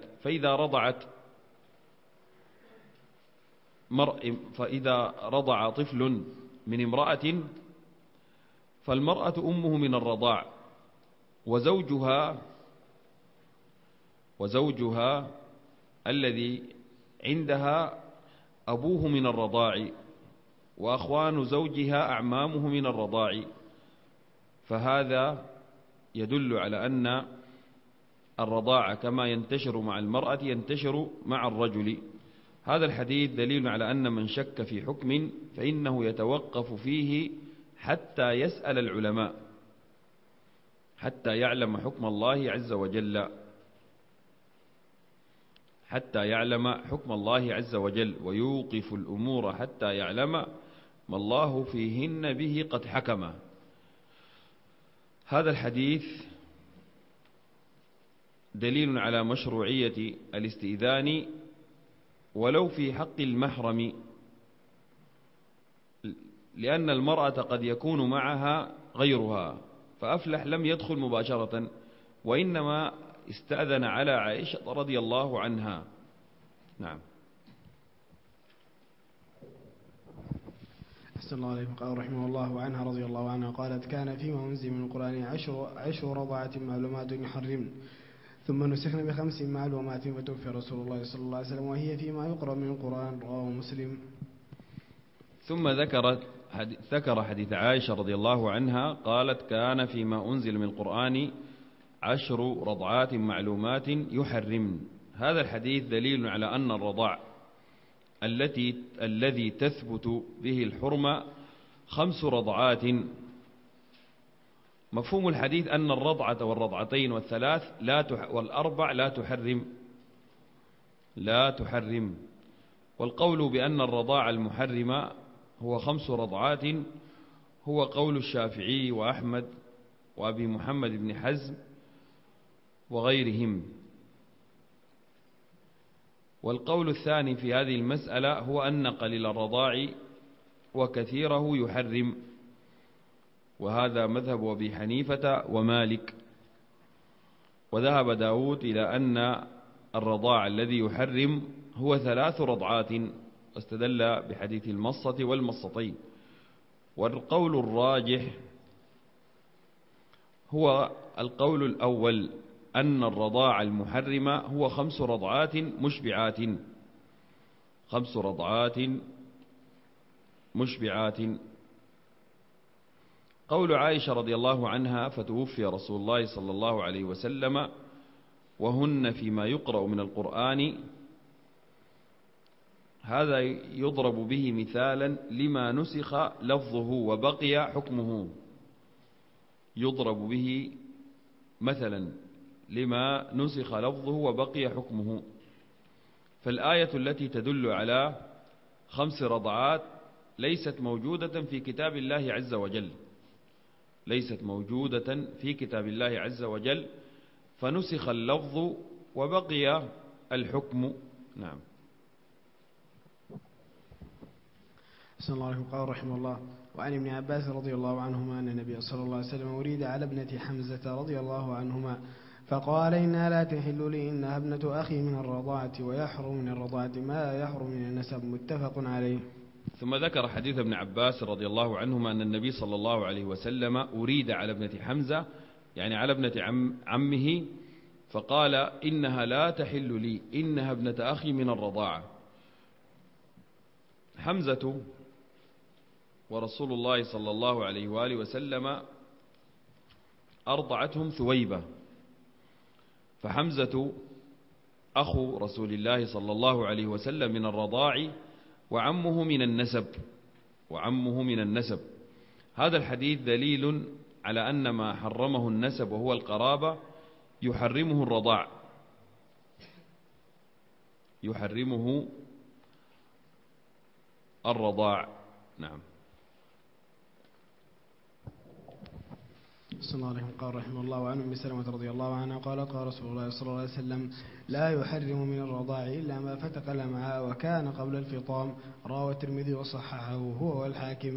فإذا رضع طفل من امرأة فالمرأة أمه من الرضاع، وزوجها الذي عندها أبوه من الرضاع، وأخوان زوجها أعمامه من الرضاع، فهذا يدل على أن الرضاعة كما ينتشر مع المرأة ينتشر مع الرجل. هذا الحديث دليل على أن من شك في حكم فإنه يتوقف فيه حتى يسأل العلماء، حتى يعلم حكم الله عز وجل، ويوقف الأمور حتى يعلم ما الله فيهن به قد حكم. هذا الحديث دليل على مشروعية الاستئذان ولو في حق المحرم، لأن المرأة قد يكون معها غيرها، فأفلح لم يدخل مباشرة، وإنما استأذن على عائشة رضي الله عنها. نعم. أحسن الله عليكم. قال رحمه الله عنها رضي الله عنها قالت كان فيما أنزل من القرآن 10 رضعات معلومات يحرمن، ثم نسخن ب5 معلومات فتوفي رسول الله صلى الله عليه وسلم وهي فيما يقرأ من القرآن. رواه مسلم. ثم ذكر حديث عائشة رضي الله عنها قالت كان فيما أنزل من القرآن 10 رضعات معلومات يحرمن. هذا الحديث دليل على أن الرضاع الذي تثبت به الحرمة 5 رضعات. مفهوم الحديث أن الرضعة والرضعتين والثلاث والأربع لا تحرم. والقول بأن الرضاع المحرمة هو 5 رضعات هو قول الشافعي وأحمد وأبي محمد بن حزم وغيرهم. والقول الثاني في هذه المسألة هو أن قليل الرضاع وكثيره يحرم، وهذا مذهب أبي حنيفة ومالك. وذهب داود إلى أن الرضاع الذي يحرم هو 3 رضعات، واستدل بحديث المصة والمصتين. والقول الراجح هو القول الأول، أن الرضاع المحرمة هو 5 رضعات مشبعات. 5 رضعات مشبعات. قول عائشة رضي الله عنها فتوفي رسول الله صلى الله عليه وسلم وهن فيما يقرأ من القرآن، هذا يضرب به مثالا لما نسخ لفظه وبقي حكمه. يضرب به مثلا لما نسخ لفظه وبقي حكمه. فالآية التي تدل على 5 رضعات ليست موجودة في كتاب الله عز وجل، ليست موجودة في كتاب الله عز وجل، فنسخ اللفظ وبقي الحكم. نعم. أحسن الله عليكم. قال رحمه الله: وعن ابن عباس رضي الله عنهما أن النبي صلى الله عليه وسلم أريد على ابنة حمزة رضي الله عنهما فقال: إنها لا تحل لي، إنها ابنة أخي من الرضاعة، ويحرم من الرضاعة ما يحرم من النسب. متفق عليه. ثم ذكر حديث ابن عباس رضي الله عنهما أن النبي صلى الله عليه وسلم أريد على ابنة حمزة، يعني على ابنة عمه، فقال: إنها لا تحل لي، إنها ابنة أخي من الرضاعة. حمزة ورسول الله صلى الله عليه وآله وسلم أرضعتهم ثويبة، فحمزة أخو رسول الله صلى الله عليه وسلم من الرضاع، وعمه من النسب. هذا الحديث دليل على أن ما حرمه النسب وهو القرابة يحرمه الرضاع. نعم. صلى الله عليه وسلم. قال رحمه الله: وعن أم سلمة رضي الله عنها قال: قال رسول الله صلى الله عليه وسلم: لا يحرم من الرضاع إلا ما فتق الأمعاء وكان قبل الفطام. رواه الترمذي وصححه هو والحاكم.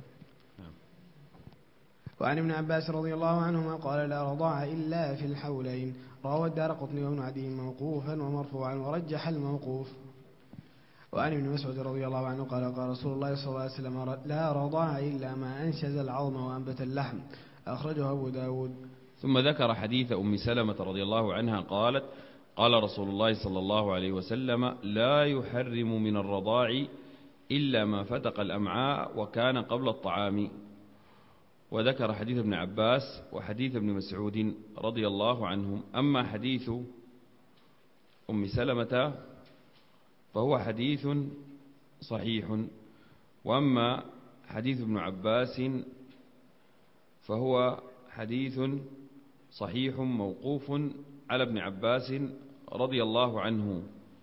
وعن ابن عباس رضي الله عنهما قال: لا رضاع إلا في الحولين. رواه الدارقطني وابن عدي موقوفا ومرفوعا ورجح الموقوف. وعن ابن مسعود رضي الله عنه قال: قال رسول الله صلى الله عليه وسلم: لا رضاع إلا ما أنشز العظم وأنبت اللحم. أخرجه أبو داود. ثم ذكر حديث أم سلمة رضي الله عنها قالت: قال رسول الله صلى الله عليه وسلم: لا يحرم من الرضاع إلا ما فتق الأمعاء وكان قبل الطعام. وذكر حديث ابن عباس وحديث ابن مسعود رضي الله عنهم. أما حديث أم سلمة فهو حديث صحيح، وأما حديث ابن عباس فهو حديث صحيح موقوف على ابن عباس رضي الله عنه.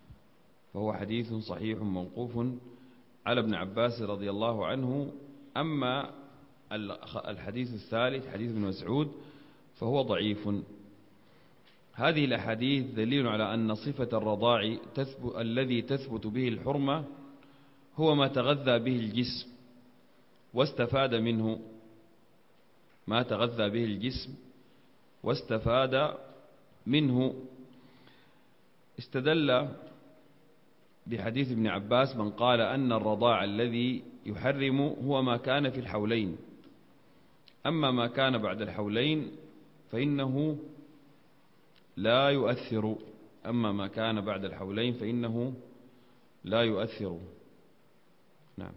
أما الحديث الثالث حديث ابن مسعود فهو ضعيف. هذه الأحاديث دليل على أن صفة الرضاع الذي تثبت به الحرمة هو ما تغذى به الجسم واستفاد منه. استدل بحديث ابن عباس من قال أن الرضاع الذي يحرم هو ما كان في الحولين، أما ما كان بعد الحولين فإنه لا يؤثر. نعم.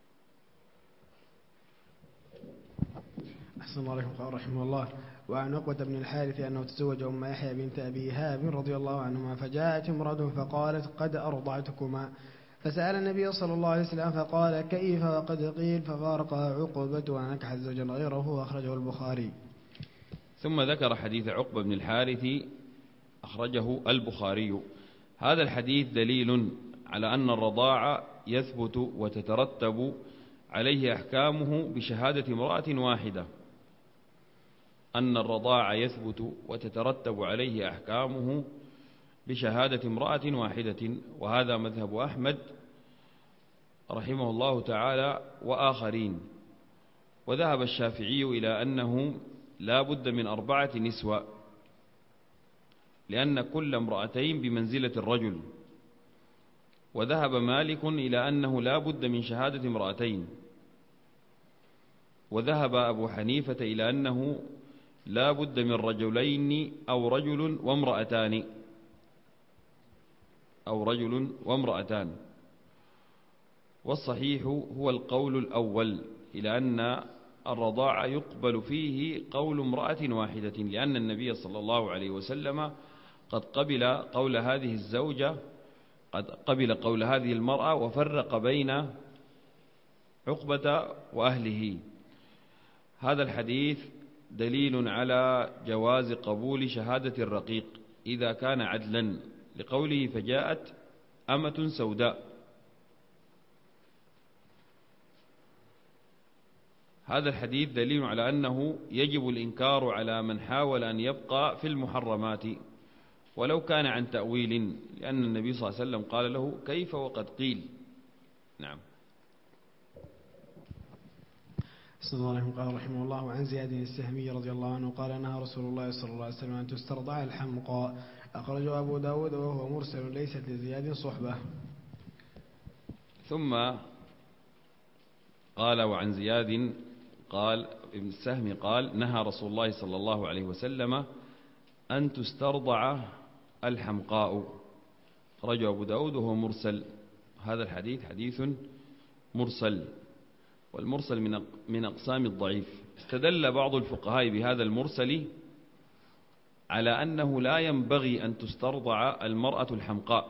أحسن الله عليكم. قال رحمه الله: وعن عقبة بن الحارث أنه تزوج أم يحيى بنت أبي هاب رضي الله عنهما، فجاءت امرأة فقالت: قد أرضعتكما. فسأل النبي صلى الله عليه وسلم فقال: كيف وقد قيل؟ ففارقها عقبة ونكحت زوجا غيره، وأخرجه البخاري. ثم ذكر حديث عقبة بن الحارث أخرجه البخاري. هذا الحديث دليل على أن الرضاع يثبت وتترتب عليه أحكامه بشهادة امرأة واحدة. وهذا مذهب أحمد رحمه الله تعالى وآخرين. وذهب الشافعي إلى أنه لا بد من 4 نسوة، لأن كل امرأتين بمنزلة الرجل. وذهب مالك إلى أنه لا بد من شهادة امرأتين. وذهب أبو حنيفة إلى أنه لا بد من رجلين أو رجل وامرأتان. والصحيح هو القول الأول، إلى أن الرضاعة يقبل فيه قول امرأة واحدة، لأن النبي صلى الله عليه وسلم قد قبل قول هذه المرأة وفرق بين عقبة وأهله. هذا الحديث دليل على جواز قبول شهادة الرقيق إذا كان عدلا، لقوله: فجاءت أمة سوداء. هذا الحديث دليل على أنه يجب الإنكار على من حاول أن يبقى في المحرمات ولو كان عن تأويل، لأن النبي صلى الله عليه وسلم قال له: كيف وقد قيل. نعم. صلى الله عليه وسلم قال رحمه الله: عن زياد السهمي رضي الله عنه قال: نهى رسول الله صلى الله عليه وسلم أن تسترضع الحمقاء. أخرجه أبو داود وهو مرسل ليست لزياد صحبة. ثم قال: وعن زياد قال ابن السهم قال: نهى رسول الله صلى الله عليه وسلم أن تسترضع الحمقاء. أخرجه أبو داود وهو مرسل. هذا الحديث حديث مرسل، والمرسل من أقسام الضعيف. استدل بعض الفقهاء بهذا المرسل على أنه لا ينبغي أن تسترضع المرأة الحمقاء،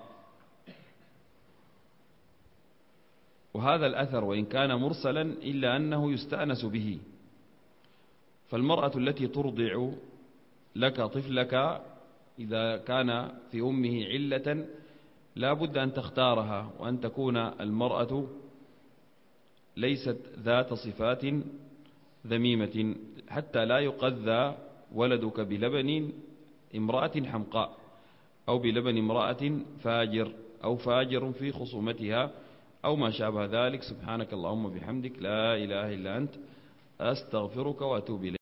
وهذا الأثر وإن كان مرسلا إلا أنه يستأنس به. فالمرأة التي ترضع لك طفلك إذا كان في أمه علة لا بد أن تختارها، وأن تكون المرأة ليست ذات صفات ذميمة، حتى لا يقذى ولدك بلبن امرأة حمقاء أو بلبن امرأة فاجر أو فاجر في خصومتها أو ما شابه ذلك. سبحانك اللهم وبحمدك، لا إله إلا أنت، أستغفرك وأتوب إليك.